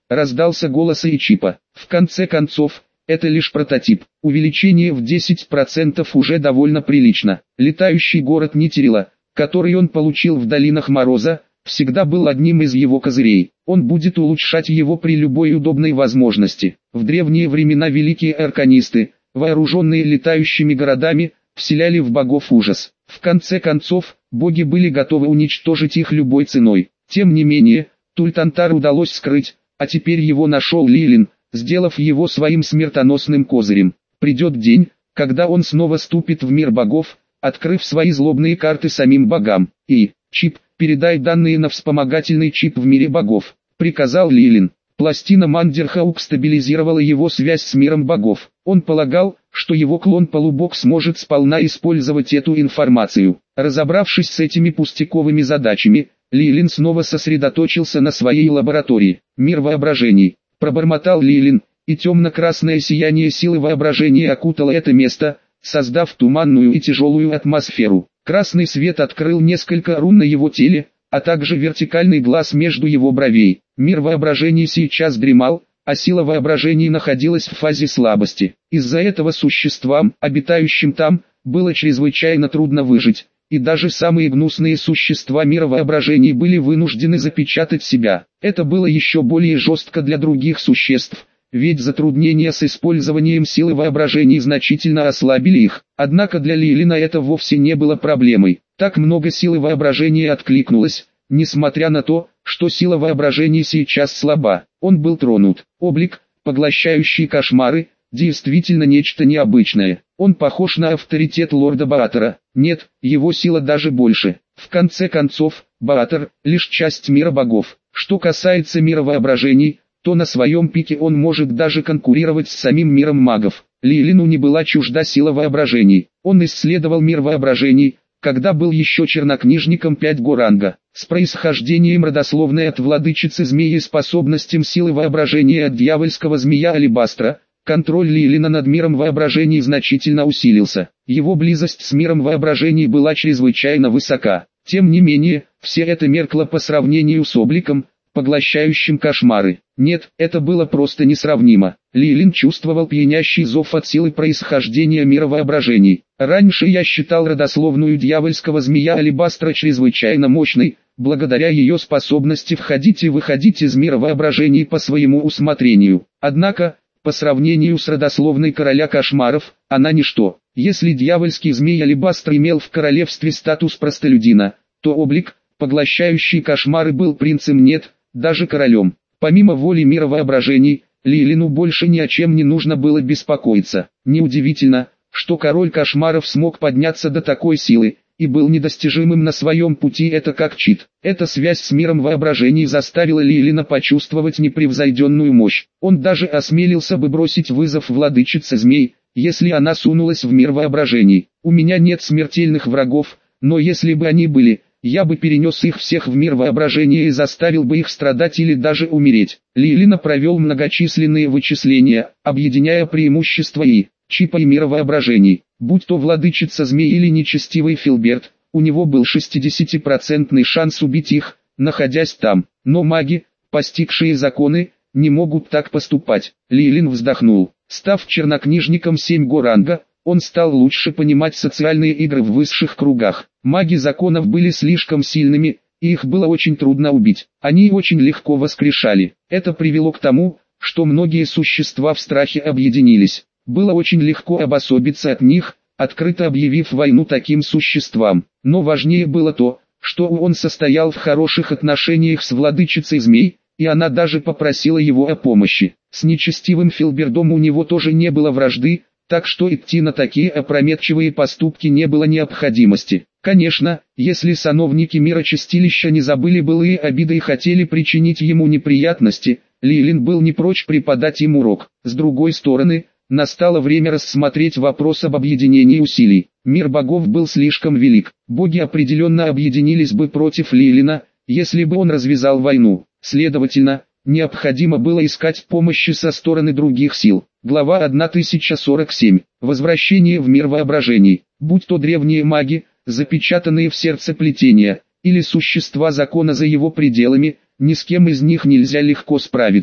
раздался голос Эйчипа. В конце концов, это лишь прототип. Увеличение в десять процентов уже довольно прилично. Летающий город Нитерила, который он получил в долинах Мороза, всегда был одним из его козырей. Он будет улучшать его при любой удобной возможности. В древние времена великие арканисты, вооруженные летающими городами, вселяли в богов ужас. В конце концов, боги были готовы уничтожить их любой ценой. Тем не менее, Тультантар удалось скрыть, а теперь его нашел Лилин, сделав его своим смертоносным козырем. Придет день, когда он снова ступит в мир богов, открыв свои злобные карты самим богам. И, Чип, передай данные на вспомогательный чип в мире богов, приказал Лилин. Пластина Мандерхаук стабилизировала его связь с миром богов. Он полагал, что его клон-полубог сможет сполна использовать эту информацию. Разобравшись с этими пустяковыми задачами, Лилин снова сосредоточился на своей лаборатории. Мир воображений. Пробормотал Лилин, и темно-красное сияние силы воображения окутало это место, создав туманную и тяжелую атмосферу. Красный свет открыл несколько рун на его теле, а также вертикальный глаз между его бровей. Мир воображений сейчас дремал, а сила воображений находилась в фазе слабости. Из-за этого существам, обитающим там, было чрезвычайно трудно выжить, и даже самые гнусные существа мира воображений были вынуждены запечатать себя. Это было еще более жестко для других существ, ведь затруднения с использованием силы воображений значительно ослабили их. Однако для Лилина это вовсе не было проблемой. Так много силы воображения откликнулось, несмотря на то, что сила воображения сейчас слаба. Он был тронут. Облик, поглощающий кошмары, действительно нечто необычное. Он похож на авторитет лорда Баатора. Нет, его сила даже больше. В конце концов, Баатор – лишь часть мира богов. Что касается мира воображений, то на своем пике он может даже конкурировать с самим миром магов. Лилину не была чужда сила воображений. Он исследовал мир воображений, когда был еще чернокнижником пять горанга. С происхождением родословной от владычицы змеи и способностям силы воображения от дьявольского змея Алебастра, контроль Лилина над миром воображений значительно усилился. Его близость с миром воображений была чрезвычайно высока. Тем не менее, все это меркло по сравнению с обликом, поглощающим кошмары. Нет, это было просто несравнимо. Лилин чувствовал пьянящий зов от силы происхождения мира воображений. Раньше я считал родословную дьявольского змея Алебастра чрезвычайно мощной, благодаря ее способности входить и выходить из мира воображений по своему усмотрению. Однако, по сравнению с родословной короля кошмаров, она ничто. Если дьявольский змей Алебастр имел в королевстве статус простолюдина, то облик, поглощающий кошмары, был принцем, нет, даже королем. Помимо воли мира воображений, Лилину больше ни о чем не нужно было беспокоиться. Неудивительно, что король кошмаров смог подняться до такой силы, и был недостижимым на своем пути. Это как чит. Эта связь с миром воображений заставила Лилина почувствовать непревзойденную мощь. Он даже осмелился бы бросить вызов владычице змей, если она сунулась в мир воображений. У меня нет смертельных врагов, но если бы они были, я бы перенес их всех в мир воображения и заставил бы их страдать или даже умереть. Лилина провел многочисленные вычисления, объединяя преимущества и чипа и мира воображений. Будь то владычица змей или нечестивый Филберт, у него был шестидесятипроцентный шанс убить их, находясь там. Но маги, постигшие законы, не могут так поступать. Лилин вздохнул. Став чернокнижником семь горанга, он стал лучше понимать социальные игры в высших кругах. Маги законов были слишком сильными, и их было очень трудно убить. Они очень легко воскрешали. Это привело к тому, что многие существа в страхе объединились. Было очень легко обособиться от них, открыто объявив войну таким существам. Но важнее было то, что он состоял в хороших отношениях с владычицей змей, и она даже попросила его о помощи. С нечестивым Филбердом у него тоже не было вражды, так что идти на такие опрометчивые поступки не было необходимости. Конечно, если сановники мира чистилища не забыли былые обиды и хотели причинить ему неприятности, Лилин был не прочь преподать им урок. С другой стороны, настало время рассмотреть вопрос об объединении усилий. Мир богов был слишком велик. Боги определенно объединились бы против Лилина, если бы он развязал войну. Следовательно, необходимо было искать помощи со стороны других сил. Глава тысяча сорок семь. Возвращение в мир воображений. Будь то древние маги, запечатанные в сердце плетения, или существа закона за его пределами, ни с кем из них нельзя легко справиться.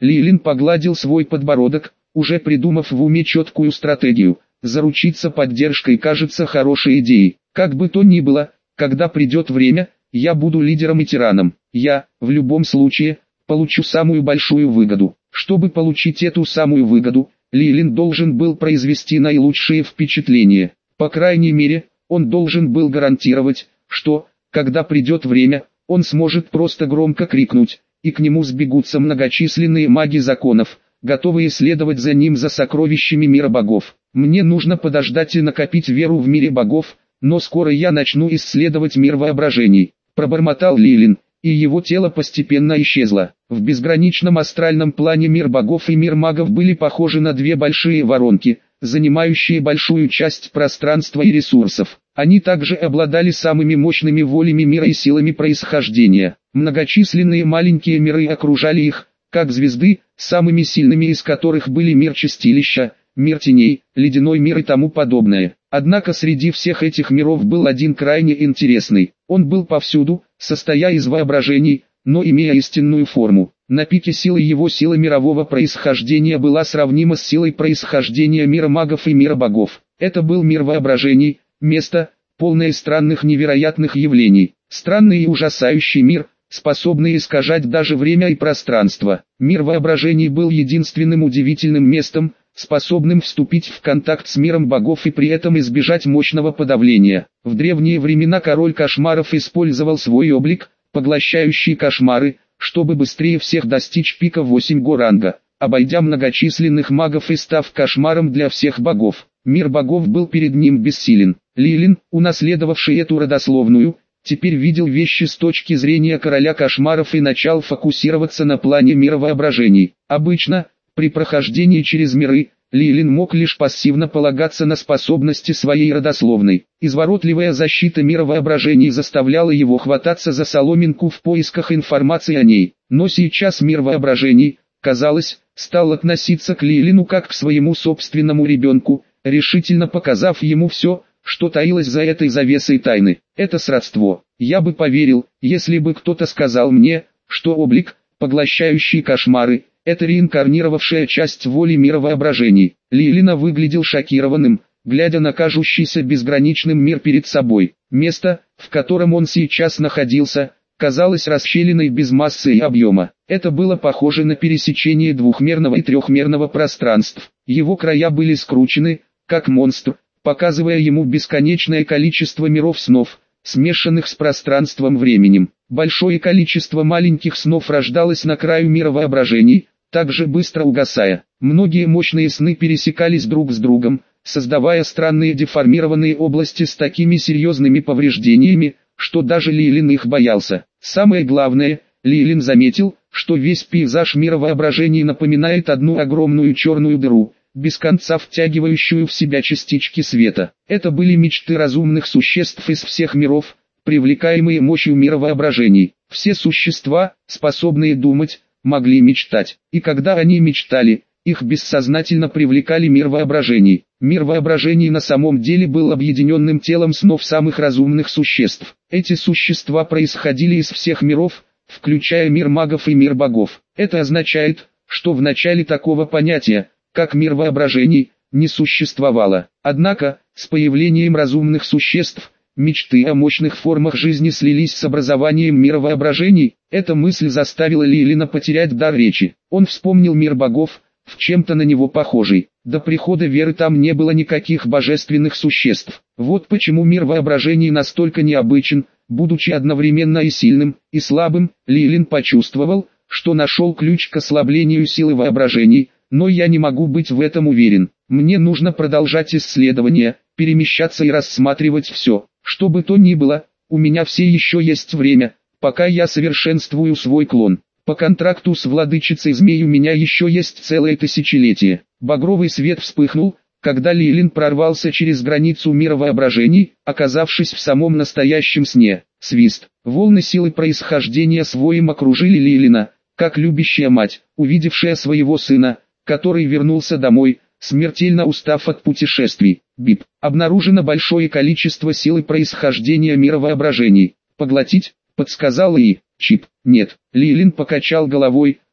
Лилин погладил свой подбородок, уже придумав в уме четкую стратегию. Заручиться поддержкой кажется хорошей идеей. Как бы то ни было, когда придет время, я буду лидером и тираном. Я, в любом случае, получу самую большую выгоду. Чтобы получить эту самую выгоду, Лилин должен был произвести наилучшее впечатление. По крайней мере, он должен был гарантировать, что, когда придет время, он сможет просто громко крикнуть, и к нему сбегутся многочисленные маги законов, готовые следовать за ним за сокровищами мира богов. Мне нужно подождать и накопить веру в мире богов, но скоро я начну исследовать мир воображений. Пробормотал Лилин, и его тело постепенно исчезло. В безграничном астральном плане мир богов и мир магов были похожи на две большие воронки, занимающие большую часть пространства и ресурсов. Они также обладали самыми мощными волями мира и силами происхождения. Многочисленные маленькие миры окружали их, как звезды, самыми сильными из которых были мир чистилища, мир теней, ледяной мир и тому подобное. Однако среди всех этих миров был один крайне интересный. Он был повсюду, состоя из воображений, но имея истинную форму. На пике силы его сила мирового происхождения была сравнима с силой происхождения мира магов и мира богов. Это был мир воображений, место, полное странных невероятных явлений. Странный и ужасающий мир, способный искажать даже время и пространство. Мир воображений был единственным удивительным местом, способным вступить в контакт с миром богов и при этом избежать мощного подавления. В древние времена король кошмаров использовал свой облик, поглощающий кошмары, чтобы быстрее всех достичь пика восемь го ранга, обойдя многочисленных магов и став кошмаром для всех богов. Мир богов был перед ним бессилен. Лилин, унаследовавший эту родословную, теперь видел вещи с точки зрения короля кошмаров и начал фокусироваться на плане мира воображений. Обычно, при прохождении через миры, Лилин мог лишь пассивно полагаться на способности своей родословной. Изворотливая защита мира воображений заставляла его хвататься за соломинку в поисках информации о ней. Но сейчас мир воображений, казалось, стал относиться к Лилину как к своему собственному ребенку, решительно показав ему все, что таилось за этой завесой тайны. Это сродство. Я бы поверил, если бы кто-то сказал мне, что облик, поглощающий кошмары, это реинкарнировавшая часть воли мира воображений. Лилина выглядел шокированным, глядя на кажущийся безграничным мир перед собой. Место, в котором он сейчас находился, казалось расщелиной без массы и объема. Это было похоже на пересечение двухмерного и трехмерного пространств. Его края были скручены, как монстр, показывая ему бесконечное количество миров снов, смешанных с пространством-временем. Большое количество маленьких снов рождалось на краю мира воображений, также быстро угасая. Многие мощные сны пересекались друг с другом, создавая странные деформированные области с такими серьезными повреждениями, что даже Лилин их боялся. Самое главное, Лилин заметил, что весь пейзаж мира воображений напоминает одну огромную черную дыру, без конца втягивающую в себя частички света. Это были мечты разумных существ из всех миров, привлекаемые мощью мира воображений. Все существа, способные думать, могли мечтать. И когда они мечтали, их бессознательно привлекали мир воображений. Мир воображений на самом деле был объединенным телом снов самых разумных существ. Эти существа происходили из всех миров, включая мир магов и мир богов. Это означает, что в начале такого понятия, как мир воображений, не существовало. Однако, с появлением разумных существ, мечты о мощных формах жизни слились с образованием мира воображений. Эта мысль заставила Лилина потерять дар речи. Он вспомнил мир богов, в чем-то на него похожий. До прихода веры там не было никаких божественных существ. Вот почему мир воображений настолько необычен, будучи одновременно и сильным, и слабым. Лилин почувствовал, что нашел ключ к ослаблению силы воображений, но я не могу быть в этом уверен. Мне нужно продолжать исследования, перемещаться и рассматривать все. Что бы то ни было, у меня все еще есть время, пока я совершенствую свой клон. По контракту с владычицей змей у меня еще есть целое тысячелетие. Багровый свет вспыхнул, когда Лилин прорвался через границу мира воображений, оказавшись в самом настоящем сне. Свист. Волны силы происхождения своим окружили Лилина, как любящая мать, увидевшая своего сына, который вернулся домой, смертельно устав от путешествий. Бип. Обнаружено большое количество силы происхождения мира воображений. Поглотить, подсказал И. Чип. Нет. Лилин покачал головой,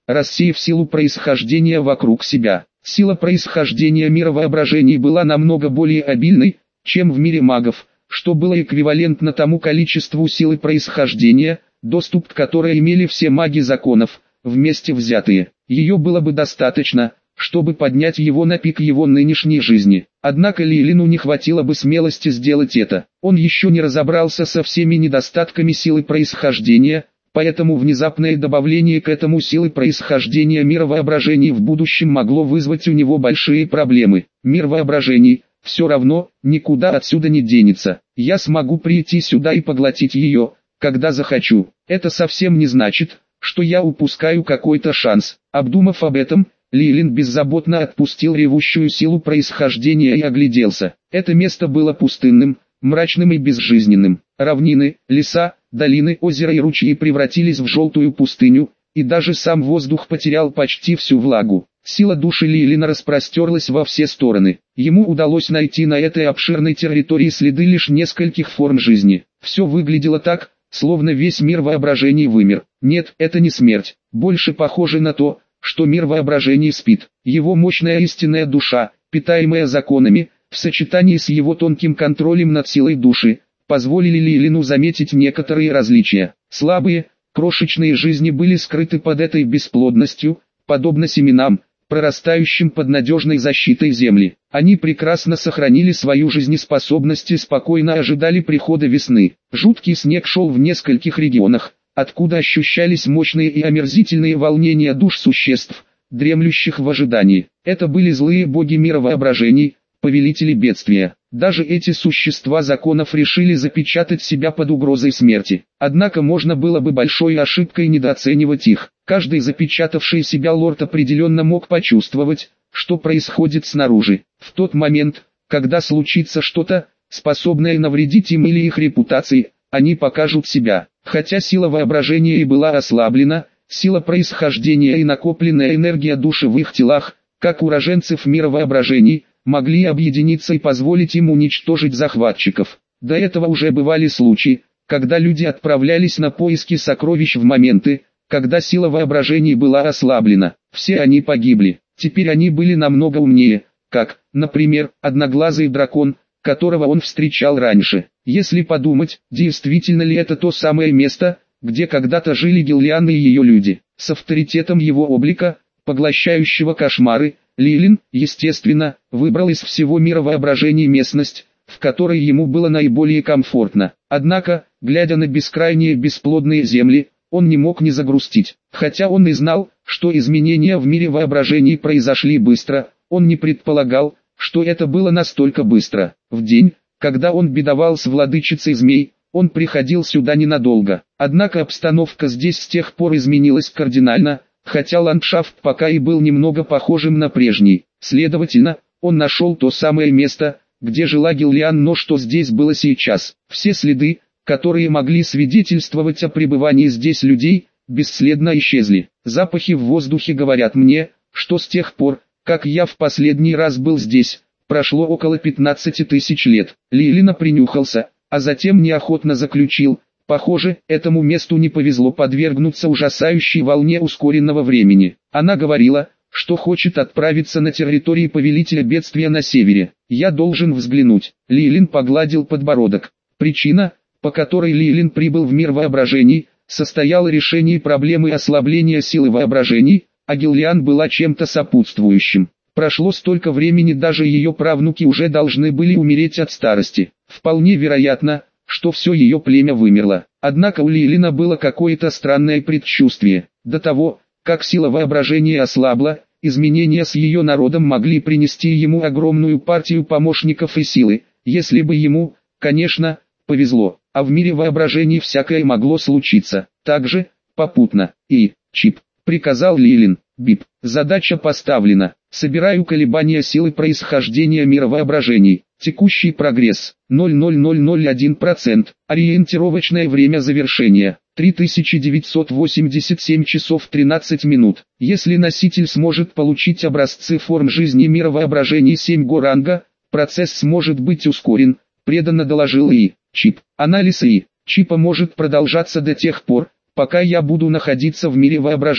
рассеяв силу происхождения вокруг себя. Сила происхождения мира воображений была намного более обильной, чем в мире магов, что было эквивалентно тому количеству силы происхождения, доступ к которой имели все маги законов, вместе взятые. Ее было бы достаточно, чтобы поднять его на пик его нынешней жизни. Однако Лилину не хватило бы смелости сделать это. Он еще не разобрался со всеми недостатками силы происхождения, поэтому внезапное добавление к этому силы происхождения мира воображений в будущем могло вызвать у него большие проблемы. Мир воображений, все равно, никуда отсюда не денется. Я смогу прийти сюда и поглотить ее, когда захочу. Это совсем не значит, что я упускаю какой-то шанс. Обдумав об этом, Лилин беззаботно отпустил ревущую силу происхождения и огляделся. Это место было пустынным, мрачным и безжизненным. Равнины, леса, долины, озера и ручьи превратились в желтую пустыню, и даже сам воздух потерял почти всю влагу. Сила души Лилина распростерлась во все стороны. Ему удалось найти на этой обширной территории следы лишь нескольких форм жизни. Все выглядело так, словно весь мир воображений вымер. Нет, это не смерть. Больше похоже на то, что мир воображений спит. Его мощная истинная душа, питаемая законами, в сочетании с его тонким контролем над силой души, позволили Лилину заметить некоторые различия. Слабые, крошечные жизни были скрыты под этой бесплодностью, подобно семенам, прорастающим под надежной защитой земли. Они прекрасно сохранили свою жизнеспособность и спокойно ожидали прихода весны. Жуткий снег шел в нескольких регионах, откуда ощущались мощные и омерзительные волнения душ существ, дремлющих в ожидании. Это были злые боги мира воображений, повелители бедствия. Даже эти существа законов решили запечатать себя под угрозой смерти. Однако можно было бы большой ошибкой недооценивать их. Каждый запечатавший себя лорд определенно мог почувствовать, что происходит снаружи. В тот момент, когда случится что-то, способное навредить им или их репутации, они покажут себя. Хотя сила воображения и была ослаблена, сила происхождения и накопленная энергия души в их телах, как уроженцев мира воображений, могли объединиться и позволить им уничтожить захватчиков. До этого уже бывали случаи, когда люди отправлялись на поиски сокровищ в моменты, когда сила воображений была ослаблена. Все они погибли. Теперь они были намного умнее, как, например, одноглазый дракон, которого он встречал раньше. Если подумать, действительно ли это то самое место, где когда-то жили Гиллиан и ее люди. С авторитетом его облика, поглощающего кошмары, Лилин, естественно, выбрал из всего мира воображений местность, в которой ему было наиболее комфортно. Однако, глядя на бескрайние бесплодные земли, он не мог не загрустить. Хотя он и знал, что изменения в мире воображений произошли быстро, он не предполагал, что это было настолько быстро. В день, когда он бедовал с владычицей змей, он приходил сюда ненадолго. Однако обстановка здесь с тех пор изменилась кардинально, хотя ландшафт пока и был немного похожим на прежний. Следовательно, он нашел то самое место, где жила Гиллиан, но что здесь было сейчас. Все следы, которые могли свидетельствовать о пребывании здесь людей, бесследно исчезли. Запахи в воздухе говорят мне, что с тех пор, как я в последний раз был здесь, прошло около пятнадцати тысяч лет. Лилина принюхался, а затем неохотно заключил: похоже, этому месту не повезло подвергнуться ужасающей волне ускоренного времени. Она говорила, что хочет отправиться на территории повелителя бедствия на севере. Я должен взглянуть. Лилин погладил подбородок. Причина, по которой Лилин прибыл в мир воображений, состояла в решении проблемы ослабления силы воображений, а Гиллиан была чем-то сопутствующим. Прошло столько времени, даже ее правнуки уже должны были умереть от старости. Вполне вероятно, что все ее племя вымерло. Однако у Лилина было какое-то странное предчувствие. До того, как сила воображения ослабла, изменения с ее народом могли принести ему огромную партию помощников и силы, если бы ему, конечно, повезло. А в мире воображений всякое могло случиться. Также, попутно, и, Чип, приказал Лилин. Бип, задача поставлена. Собираю колебания силы происхождения мира воображений. Текущий прогресс ноль целых ноль ноль один процента. Ориентировочное время завершения три тысячи девятьсот восемьдесят семь часов тринадцать минут. Если носитель сможет получить образцы форм жизни мира воображений семь го ранга, процесс сможет быть ускорен, преданно доложил И. Чип. Анализ И. Чипа может продолжаться до тех пор, пока я буду находиться в мире воображений.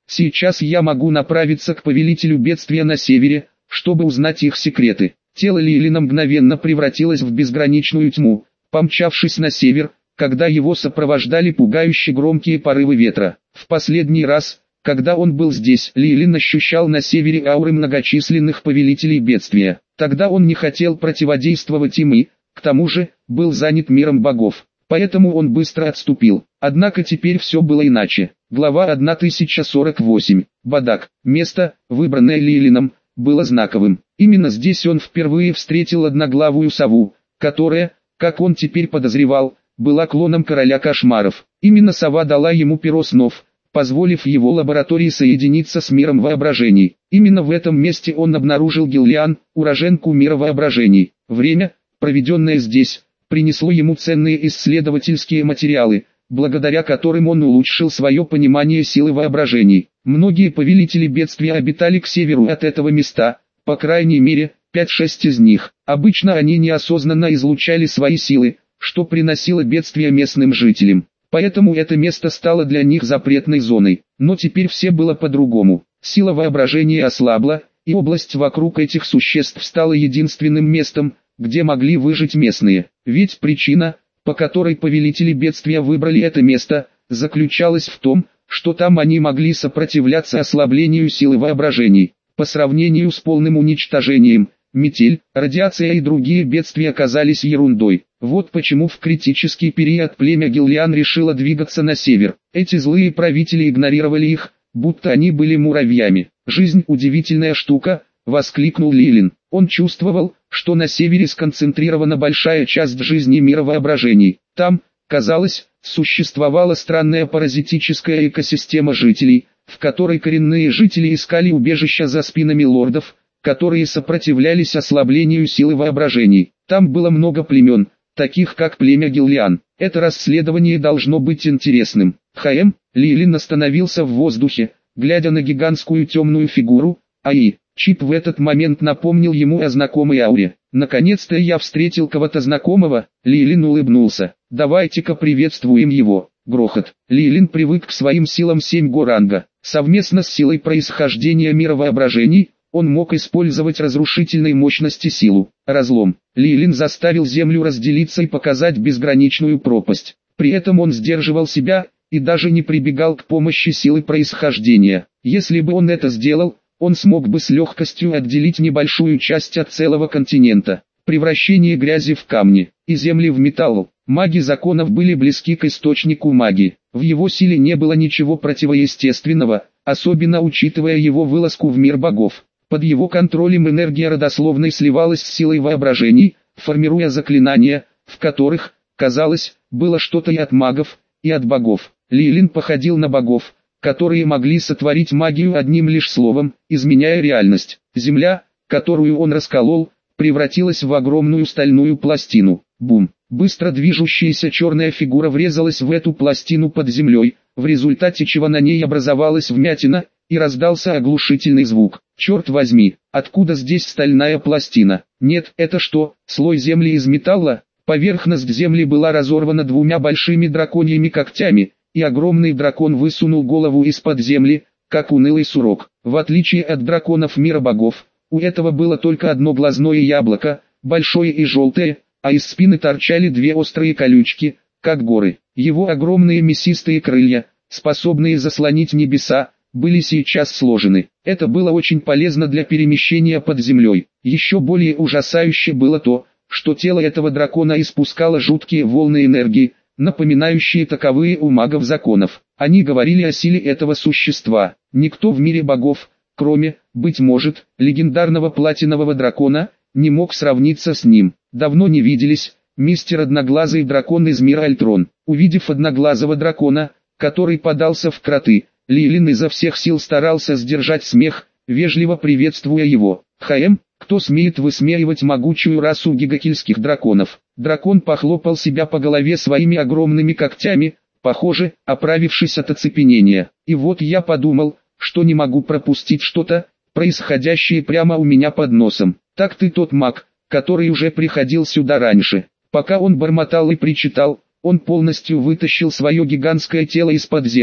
Сейчас я могу направиться к повелителю бедствия на севере, чтобы узнать их секреты. Тело Лилина мгновенно превратилось в безграничную тьму, помчавшись на север, когда его сопровождали пугающе громкие порывы ветра. В последний раз, когда он был здесь, Лилин ощущал на севере ауры многочисленных повелителей бедствия. Тогда он не хотел противодействовать им и, к тому же, был занят миром богов. Поэтому он быстро отступил. Однако теперь все было иначе. Глава тысяча сорок восемь. Бадак. Место, выбранное Лилином, было знаковым. Именно здесь он впервые встретил одноглавую сову, которая, как он теперь подозревал, была клоном короля кошмаров. Именно сова дала ему перо снов, позволив его лаборатории соединиться с миром воображений. Именно в этом месте он обнаружил Гиллиан, уроженку мира воображений. Время, проведенное здесь, принесло ему ценные исследовательские материалы, благодаря которым он улучшил свое понимание силы воображений. Многие повелители бедствия обитали к северу от этого места, по крайней мере, пять-шесть из них. Обычно они неосознанно излучали свои силы, что приносило бедствие местным жителям. Поэтому это место стало для них запретной зоной. Но теперь все было по-другому. Сила воображения ослабла, и область вокруг этих существ стала единственным местом, где могли выжить местные. Ведь причина, по которой повелители бедствия выбрали это место, заключалась в том, что там они могли сопротивляться ослаблению силы воображений. По сравнению с полным уничтожением, метель, радиация и другие бедствия оказались ерундой. Вот почему в критический период племя Гиллиан решило двигаться на север. Эти злые правители игнорировали их, будто они были муравьями. «Жизнь – удивительная штука», – воскликнул Лилин. Он чувствовал, что на севере сконцентрирована большая часть жизни мира воображений. Там, казалось, существовала странная паразитическая экосистема жителей, в которой коренные жители искали убежища за спинами лордов, которые сопротивлялись ослаблению силы воображений. Там было много племен, таких как племя Гиллиан. Это расследование должно быть интересным. ХМ, Лилин остановился в воздухе, глядя на гигантскую темную фигуру, АИ. Чип в этот момент напомнил ему о знакомой ауре. «Наконец-то я встретил кого-то знакомого», — Лилин улыбнулся. «Давайте-ка приветствуем его». Грохот. Лилин привык к своим силам семь го ранга. Совместно с силой происхождения мира воображений, он мог использовать разрушительной мощности силу. Разлом. Лилин заставил землю разделиться и показать безграничную пропасть. При этом он сдерживал себя, и даже не прибегал к помощи силы происхождения. Если бы он это сделал, он смог бы с легкостью отделить небольшую часть от целого континента. Превращение грязи в камни и земли в металл. Маги законов были близки к источнику магии. В его силе не было ничего противоестественного, особенно учитывая его вылазку в мир богов. Под его контролем энергия родословной сливалась с силой воображений, формируя заклинания, в которых, казалось, было что-то и от магов, и от богов. Лилин походил на богов, которые могли сотворить магию одним лишь словом, изменяя реальность. Земля, которую он расколол, превратилась в огромную стальную пластину. Бум! Быстро движущаяся черная фигура врезалась в эту пластину под землей, в результате чего на ней образовалась вмятина, и раздался оглушительный звук. Черт возьми, откуда здесь стальная пластина? Нет, это что, слой земли из металла? Поверхность земли была разорвана двумя большими драконьими когтями, и огромный дракон высунул голову из-под земли, как унылый сурок. В отличие от драконов мира богов, у этого было только одно глазное яблоко, большое и желтое, а из спины торчали две острые колючки, как горы. Его огромные мясистые крылья, способные заслонить небеса, были сейчас сложены. Это было очень полезно для перемещения под землей. Еще более ужасающе было то, что тело этого дракона испускало жуткие волны энергии, напоминающие таковые у магов законов. Они говорили о силе этого существа. Никто в мире богов, кроме, быть может, легендарного платинового дракона, не мог сравниться с ним. Давно не виделись, мистер Одноглазый дракон из мира Альтрон. Увидев одноглазого дракона, который подался в кроты, Лилин изо всех сил старался сдержать смех, вежливо приветствуя его. «ХМ, кто смеет высмеивать могучую расу гигакильских драконов?» Дракон похлопал себя по голове своими огромными когтями, похоже, оправившись от оцепенения. «И вот я подумал, что не могу пропустить что-то, происходящее прямо у меня под носом. Так ты тот маг, который уже приходил сюда раньше». Пока он бормотал и причитал, он полностью вытащил свое гигантское тело из-под земли.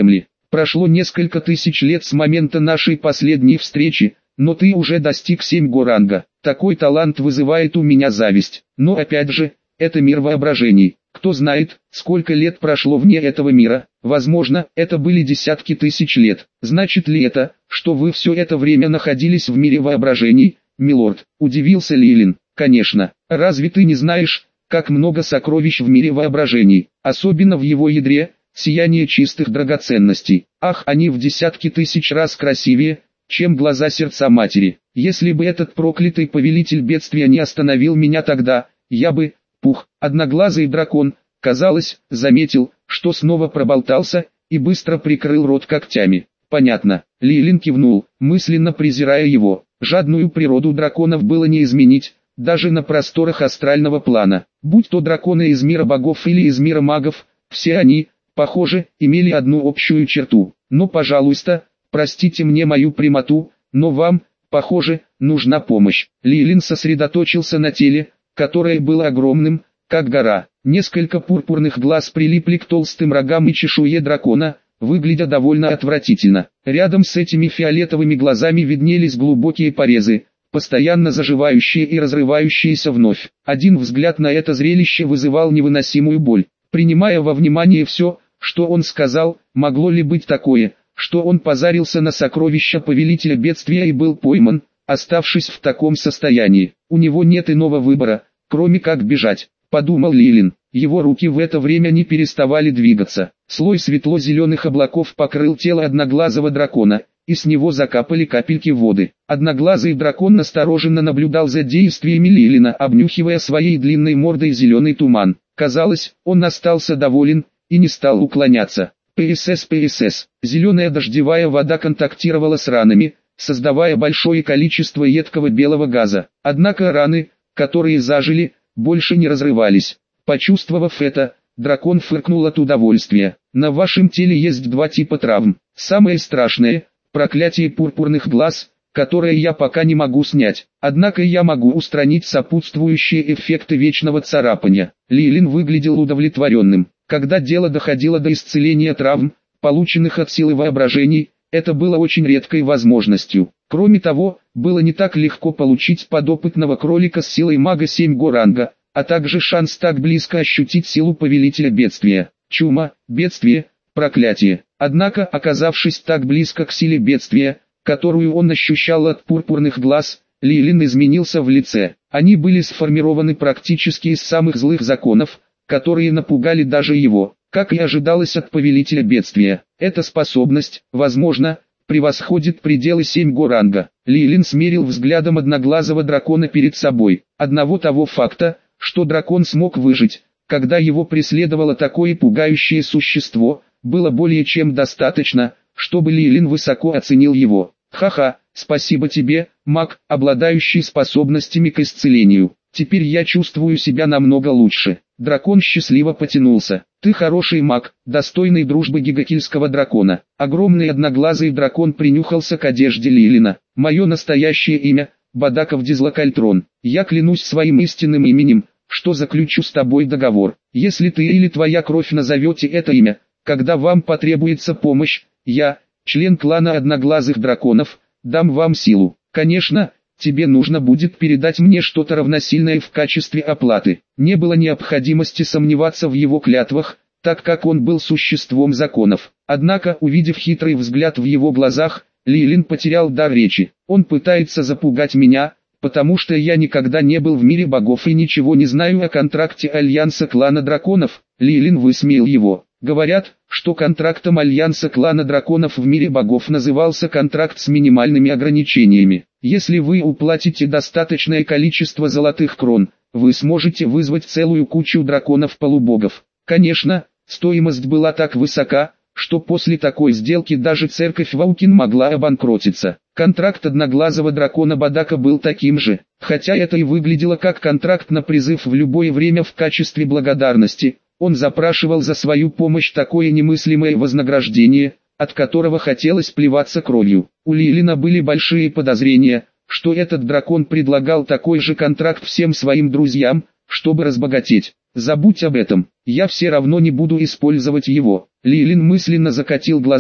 Прошло несколько тысяч лет с момента нашей последней встречи, но ты уже достиг семь го ранга. Такой талант вызывает у меня зависть. Но опять же, это мир воображений. Кто знает, сколько лет прошло вне этого мира. Возможно, это были десятки тысяч лет. Значит ли это, что вы все это время находились в мире воображений, милорд? Удивился Лилин. Конечно. Разве ты не знаешь, как много сокровищ в мире воображений, особенно в его ядре, сияние чистых драгоценностей. Ах, они в десятки тысяч раз красивее, чем глаза сердца матери. Если бы этот проклятый повелитель бедствия не остановил меня тогда, я бы, пух, одноглазый дракон, казалось, заметил, что снова проболтался, и быстро прикрыл рот когтями. Понятно. Лилин кивнул, мысленно презирая его. Жадную природу драконов было не изменить, даже на просторах астрального плана. Будь то драконы из мира богов или из мира магов, все они, похоже, имели одну общую черту. Но, пожалуйста, простите мне мою прямоту, но вам, похоже, нужна помощь. Лилин сосредоточился на теле, которое было огромным, как гора. Несколько пурпурных глаз прилипли к толстым рогам и чешуе дракона, выглядя довольно отвратительно. Рядом с этими фиолетовыми глазами виднелись глубокие порезы, постоянно заживающие и разрывающиеся вновь. Один взгляд на это зрелище вызывал невыносимую боль. Принимая во внимание все, что он сказал, могло ли быть такое, что он позарился на сокровища повелителя бедствия и был пойман, оставшись в таком состоянии. У него нет иного выбора, кроме как бежать, подумал Лилин. Его руки в это время не переставали двигаться. Слой светло-зеленых облаков покрыл тело одноглазого дракона, и с него закапали капельки воды. Одноглазый дракон настороженно наблюдал за действиями Лилина, обнюхивая своей длинной мордой зеленый туман. Казалось, он остался доволен, и не стал уклоняться. ПСС ПСС. Зеленая дождевая вода контактировала с ранами, создавая большое количество едкого белого газа. Однако раны, которые зажили, больше не разрывались. Почувствовав это, дракон фыркнул от удовольствия. На вашем теле есть два типа травм. Самое страшное – проклятие пурпурных глаз, которое я пока не могу снять. Однако я могу устранить сопутствующие эффекты вечного царапания. Лилин выглядел удовлетворенным. Когда дело доходило до исцеления травм, полученных от силы воображений, это было очень редкой возможностью. Кроме того, было не так легко получить подопытного кролика с силой мага семь го ранга, а также шанс так близко ощутить силу повелителя бедствия. Чума, бедствие, проклятие. Однако, оказавшись так близко к силе бедствия, которую он ощущал от пурпурных глаз, Лилин изменился в лице. Они были сформированы практически из самых злых законов, которые напугали даже его, как и ожидалось от повелителя бедствия. Эта способность, возможно, превосходит пределы семь го ранга. Лилин смерил взглядом одноглазого дракона перед собой. Одного того факта, что дракон смог выжить, когда его преследовало такое пугающее существо, было более чем достаточно, чтобы Лилин высоко оценил его. Ха-ха, спасибо тебе, маг, обладающий способностями к исцелению. Теперь я чувствую себя намного лучше. Дракон счастливо потянулся. Ты хороший маг, достойный дружбы гигакильского дракона. Огромный одноглазый дракон принюхался к одежде Лилина. Мое настоящее имя – Бадаков Дизлокальтрон. Я клянусь своим истинным именем, что заключу с тобой договор. Если ты или твоя кровь назовете это имя, когда вам потребуется помощь, я, член клана одноглазых драконов, дам вам силу. Конечно, тебе нужно будет передать мне что-то равносильное в качестве оплаты. Не было необходимости сомневаться в его клятвах, так как он был существом законов. Однако, увидев хитрый взгляд в его глазах, Лилин потерял дар речи. Он пытается запугать меня, потому что я никогда не был в мире богов и ничего не знаю о контракте Альянса клана драконов. Лилин высмеял его. Говорят, что контрактом Альянса клана драконов в мире богов назывался контракт с минимальными ограничениями. Если вы уплатите достаточное количество золотых крон, вы сможете вызвать целую кучу драконов-полубогов. Конечно, стоимость была так высока, что после такой сделки даже церковь Ваукин могла обанкротиться. Контракт одноглазого дракона Бадака был таким же, хотя это и выглядело как контракт на призыв в любое время в качестве благодарности. Он запрашивал за свою помощь такое немыслимое вознаграждение, от которого хотелось плеваться кровью. У Лилина были большие подозрения, что этот дракон предлагал такой же контракт всем своим друзьям, чтобы разбогатеть. Забудь об этом, я все равно не буду использовать его. Лилин мысленно закатил глаза,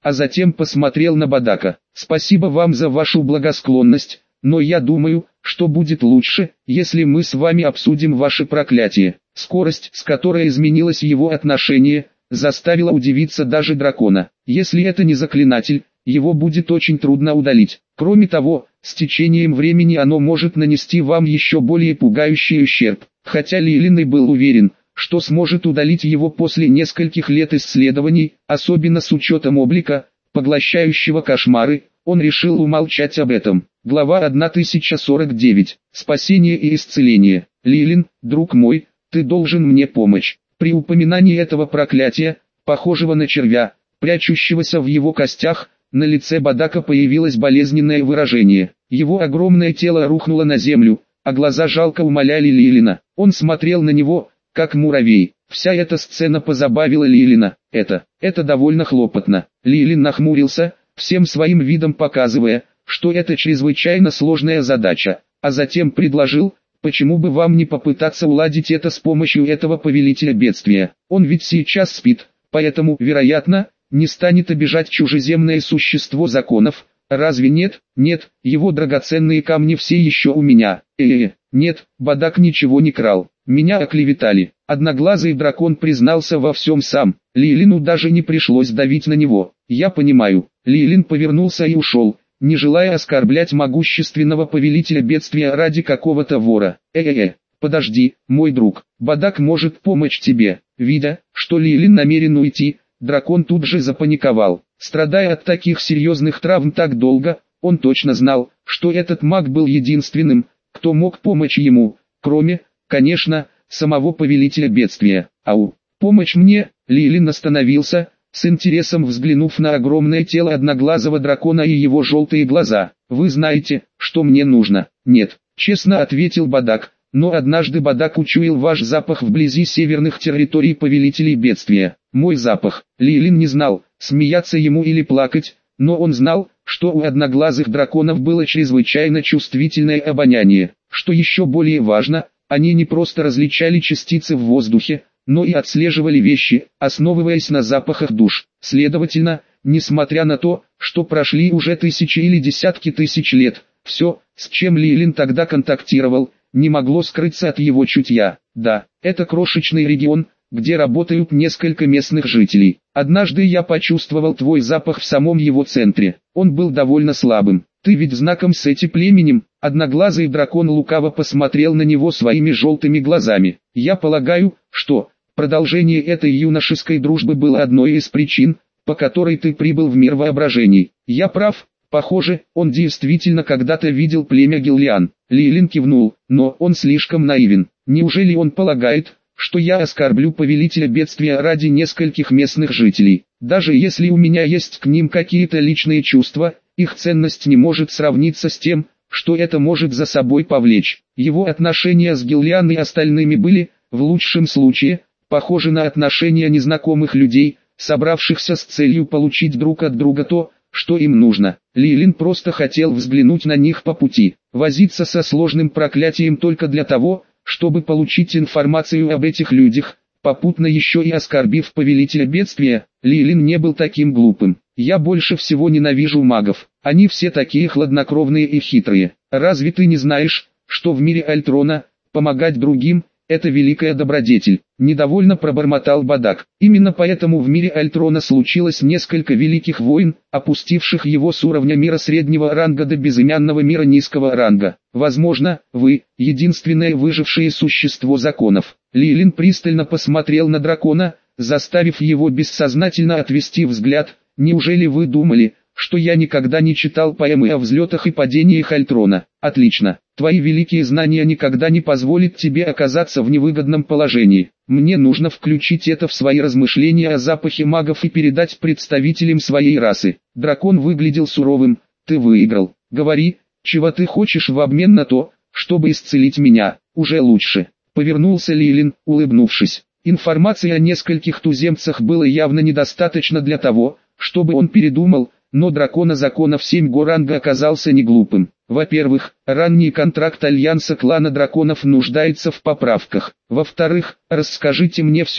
а затем посмотрел на Бадака. «Спасибо вам за вашу благосклонность, но я думаю, что будет лучше, если мы с вами обсудим ваше проклятие». Скорость, с которой изменилось его отношение, заставила удивиться даже дракона. Если это не заклинатель, его будет очень трудно удалить. Кроме того, с течением времени оно может нанести вам еще более пугающий ущерб. Хотя Лилин и был уверен, что сможет удалить его после нескольких лет исследований, особенно с учетом облика, поглощающего кошмары, он решил умолчать об этом. Глава тысяча сорок девять. Спасение и исцеление. Лилин, друг мой, ты должен мне помочь. При упоминании этого проклятия, похожего на червя, прячущегося в его костях, на лице Бадака появилось болезненное выражение. Его огромное тело рухнуло на землю, а глаза жалко умоляли Лилина. Он смотрел на него, как муравей. Вся эта сцена позабавила Лилина. Это, это довольно хлопотно. Лилин нахмурился, всем своим видом показывая, что это чрезвычайно сложная задача, а затем предложил: почему бы вам не попытаться уладить это с помощью этого повелителя бедствия? Он ведь сейчас спит, поэтому, вероятно, не станет обижать чужеземное существо законов. Разве нет? Нет, его драгоценные камни все еще у меня. Э-э, нет, Бадак ничего не крал. Меня оклеветали. Одноглазый дракон признался во всем сам. Лилину даже не пришлось давить на него. Я понимаю. Лилин повернулся и ушел, не желая оскорблять могущественного повелителя бедствия ради какого-то вора. Э-э-э, подожди, мой друг, Бадак может помочь тебе. Видя, что Лилин намерен уйти, дракон тут же запаниковал. Страдая от таких серьезных травм так долго, он точно знал, что этот маг был единственным, кто мог помочь ему, кроме, конечно, самого повелителя бедствия. Ау, помощь мне? Лилин остановился, с интересом взглянув на огромное тело одноглазого дракона и его желтые глаза. Вы знаете, что мне нужно? Нет, честно ответил Бадак, но однажды Бадак учуял ваш запах вблизи северных территорий повелителей бедствия. Мой запах. Лилин не знал, смеяться ему или плакать, но он знал, что у одноглазых драконов было чрезвычайно чувствительное обоняние. Что еще более важно, они не просто различали частицы в воздухе, но и отслеживали вещи, основываясь на запахах душ. Следовательно, несмотря на то, что прошли уже тысячи или десятки тысяч лет, все, с чем Лилин тогда контактировал, не могло скрыться от его чутья. Да, это крошечный регион, где работают несколько местных жителей. Однажды я почувствовал твой запах в самом его центре. Он был довольно слабым. Ты ведь знаком с этим племенем? Одноглазый дракон лукаво посмотрел на него своими желтыми глазами. Я полагаю, что продолжение этой юношеской дружбы было одной из причин, по которой ты прибыл в мир воображений. Я прав? Похоже, он действительно когда-то видел племя Гиллиан. Лилин кивнул, но он слишком наивен. Неужели он полагает, что я оскорблю повелителя бедствия ради нескольких местных жителей? Даже если у меня есть к ним какие-то личные чувства, их ценность не может сравниться с тем, что это может за собой повлечь. Его отношения с Гиллиан и остальными были, в лучшем случае, похожи на отношения незнакомых людей, собравшихся с целью получить друг от друга то, что им нужно. Лилин просто хотел взглянуть на них по пути. Возиться со сложным проклятием только для того, чтобы получить информацию об этих людях, попутно еще и оскорбив повелителя бедствия. Лилин не был таким глупым. Я больше всего ненавижу магов. Они все такие хладнокровные и хитрые. Разве ты не знаешь, что в мире Альтрона помогать другим – это великая добродетель? Недовольно пробормотал Бадак. Именно поэтому в мире Альтрона случилось несколько великих войн, опустивших его с уровня мира среднего ранга до безымянного мира низкого ранга. Возможно, вы – единственное выжившее существо законов. Лилин пристально посмотрел на дракона, заставив его бессознательно отвести взгляд. Неужели вы думали, что я никогда не читал поэмы о взлетах и падениях Альтрона? Отлично. Твои великие знания никогда не позволят тебе оказаться в невыгодном положении. Мне нужно включить это в свои размышления о запахе магов и передать представителям своей расы. Дракон выглядел суровым. Ты выиграл. Говори, чего ты хочешь в обмен на то, чтобы исцелить меня. Уже лучше. Повернулся Лилин, улыбнувшись. Информации о нескольких туземцах было явно недостаточно для того, чтобы он передумал, но дракона законов семь горанга оказался не глупым. Во-первых, ранний контракт Альянса клана драконов нуждается в поправках. Во-вторых, расскажите мне все,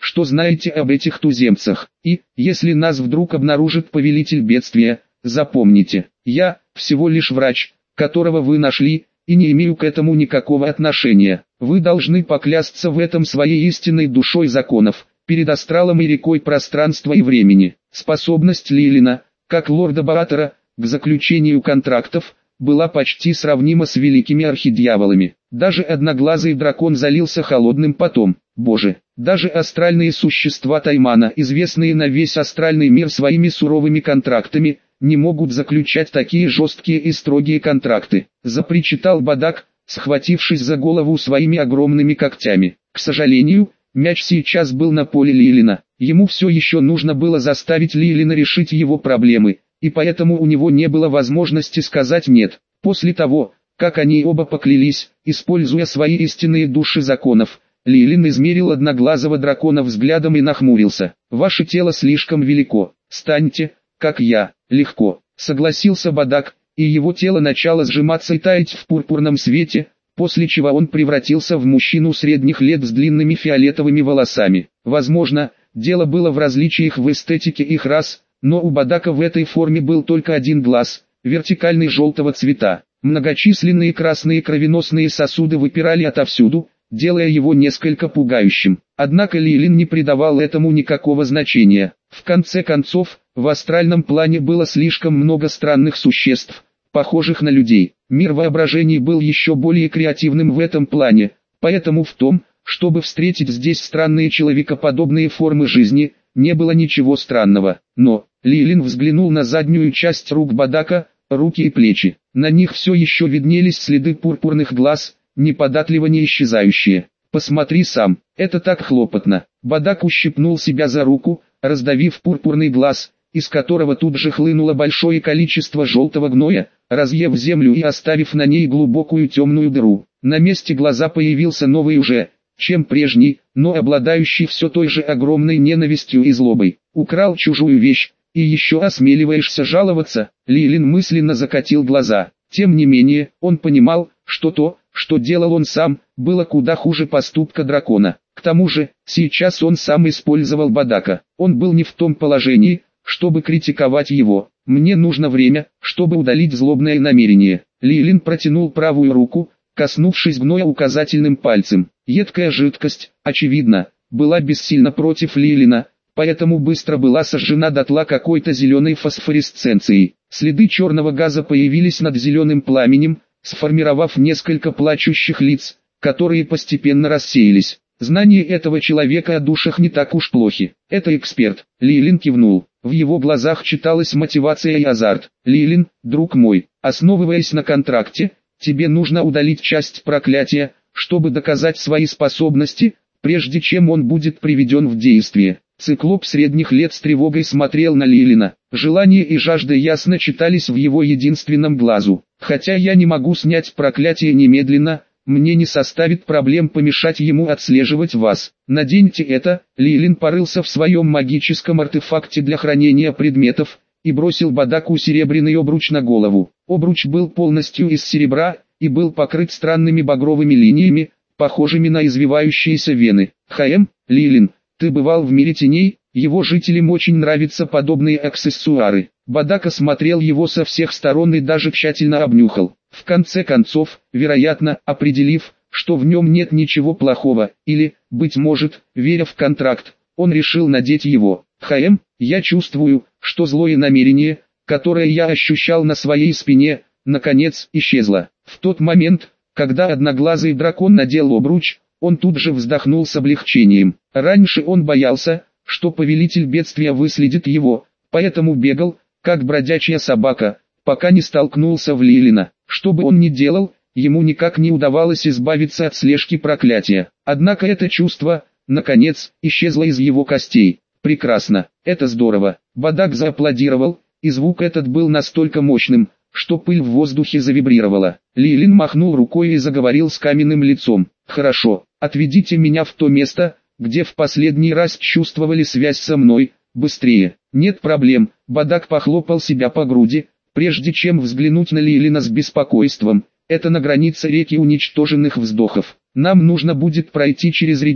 что знаете об этих туземцах. И, если нас вдруг обнаружит повелитель бедствия, запомните, я всего лишь врач, которого вы нашли, и не имею к этому никакого отношения. Вы должны поклясться в этом своей истинной душой законов, перед астралом и рекой пространства и времени. Способность Лилина, как лорда-баратора, к заключению контрактов, была почти сравнима с великими архидьяволами. Даже одноглазый дракон залился холодным потом. Боже, даже астральные существа Таймана, известные на весь астральный мир своими суровыми контрактами, не могут заключать такие жесткие и строгие контракты, запричитал Бадак, схватившись за голову своими огромными когтями. К сожалению, мяч сейчас был на поле Лилина. Ему все еще нужно было заставить Лилина решить его проблемы, и поэтому у него не было возможности сказать «нет». После того, как они оба поклялись, используя свои истинные души законов, Лилин измерил одноглазого дракона взглядом и нахмурился. «Ваше тело слишком велико, станьте, как я». «Легко», согласился Бадак, и его тело начало сжиматься и таять в пурпурном свете, после чего он превратился в мужчину средних лет с длинными фиолетовыми волосами. Возможно, дело было в различиях в эстетике их рас, но у Бадака в этой форме был только один глаз, вертикальный желтого цвета. Многочисленные красные кровеносные сосуды выпирали отовсюду, делая его несколько пугающим. Однако Лилин не придавал этому никакого значения. В конце концов, в астральном плане было слишком много странных существ, похожих на людей. Мир воображений был еще более креативным в этом плане, поэтому в том, чтобы встретить здесь странные человекоподобные формы жизни, не было ничего странного. Но Лилин взглянул на заднюю часть рук Бадака, руки и плечи. На них все еще виднелись следы пурпурных глаз, неподатливо не исчезающие. «Посмотри сам, это так хлопотно». Бадак ущипнул себя за руку, раздавив пурпурный глаз, из которого тут же хлынуло большое количество желтого гноя, разъев землю и оставив на ней глубокую темную дыру. На месте глаза появился новый уже, чем прежний, но обладающий все той же огромной ненавистью и злобой. «Украл чужую вещь, и еще осмеливаешься жаловаться?» Лилин мысленно закатил глаза. Тем не менее, он понимал, что то, что делал он сам, было куда хуже поступка дракона. К тому же, сейчас он сам использовал Бадака. Он был не в том положении, чтобы критиковать его. «Мне нужно время, чтобы удалить злобное намерение». Лилин протянул правую руку, коснувшись гноя указательным пальцем. Едкая жидкость, очевидно, была бессильна против Лилина, поэтому быстро была сожжена дотла какой-то зеленой фосфоресценцией. Следы черного газа появились над зеленым пламенем, сформировав несколько плачущих лиц, которые постепенно рассеялись. Знания этого человека о душах не так уж плохи. Это эксперт. Лилин кивнул. В его глазах читалась мотивация и азарт. «Лилин, друг мой, основываясь на контракте, тебе нужно удалить часть проклятия, чтобы доказать свои способности, прежде чем он будет приведен в действие». Циклоп средних лет с тревогой смотрел на Лилина. Желание и жажда ясно читались в его единственном глазу. «Хотя я не могу снять проклятие немедленно, мне не составит проблем помешать ему отслеживать вас. Наденьте это». Лилин порылся в своем магическом артефакте для хранения предметов и бросил Бадаку серебряный обруч на голову. Обруч был полностью из серебра и был покрыт странными багровыми линиями, похожими на извивающиеся вены. «Хаэм, Лилин, ты бывал в мире теней? Его жителям очень нравятся подобные аксессуары». Бадак осмотрел его со всех сторон и даже тщательно обнюхал. В конце концов, вероятно, определив, что в нем нет ничего плохого, или, быть может, веря в контракт, он решил надеть его. «Хаэм, я чувствую, что злое намерение, которое я ощущал на своей спине, наконец исчезло». В тот момент, когда одноглазый дракон надел обруч, он тут же вздохнул с облегчением. Раньше он боялся, что повелитель бедствия выследит его, поэтому бегал, как бродячая собака, пока не столкнулся в Лилина. Что бы он ни делал, ему никак не удавалось избавиться от слежки проклятия. Однако это чувство, наконец, исчезло из его костей. «Прекрасно, это здорово». Бадак зааплодировал, и звук этот был настолько мощным, что пыль в воздухе завибрировала. Лилин махнул рукой и заговорил с каменным лицом. «Хорошо, отведите меня в то место, где в последний раз чувствовали связь со мной, быстрее». «Нет проблем», Бадак похлопал себя по груди, прежде чем взглянуть на Лилина с беспокойством. «Это на границе реки уничтоженных вздохов. Нам нужно будет пройти через регион,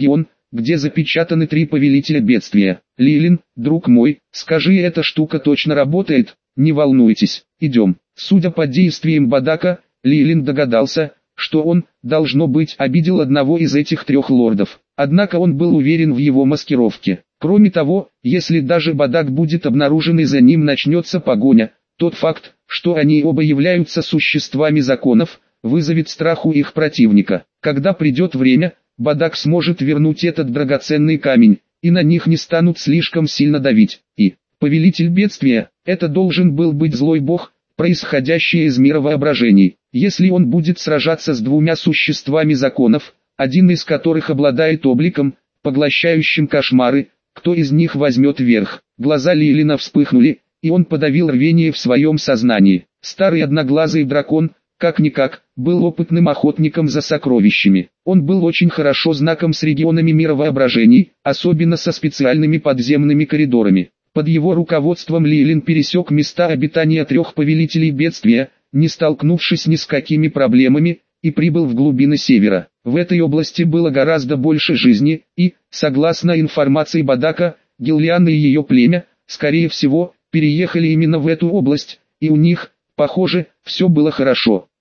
где запечатаны три повелителя бедствия. Лилин, друг мой, скажи, эта штука точно работает? Не волнуйтесь, идем. Судя по действиям Бадака, Лилин догадался, что он, должно быть, обидел одного из этих трех лордов. Однако он был уверен в его маскировке. Кроме того, если даже Бадак будет обнаружен и за ним начнется погоня, тот факт, что они оба являются существами законов, вызовет страх у их противника. Когда придет время, Бадак сможет вернуть этот драгоценный камень, и на них не станут слишком сильно давить. И, повелитель бедствия, это должен был быть злой бог, происходящий из мира воображений. Если он будет сражаться с двумя существами законов, один из которых обладает обликом, поглощающим кошмары, кто из них возьмет верх? Глаза Лилина вспыхнули, и он подавил рвение в своем сознании. Старый одноглазый дракон, как-никак, был опытным охотником за сокровищами. Он был очень хорошо знаком с регионами мира воображений, особенно со специальными подземными коридорами. Под его руководством Лилин пересек места обитания трех повелителей бедствия, не столкнувшись ни с какими проблемами, и прибыл в глубины севера. В этой области было гораздо больше жизни, и, согласно информации Бадака, Гиллиан и ее племя, скорее всего, переехали именно в эту область, и у них, похоже, все было хорошо.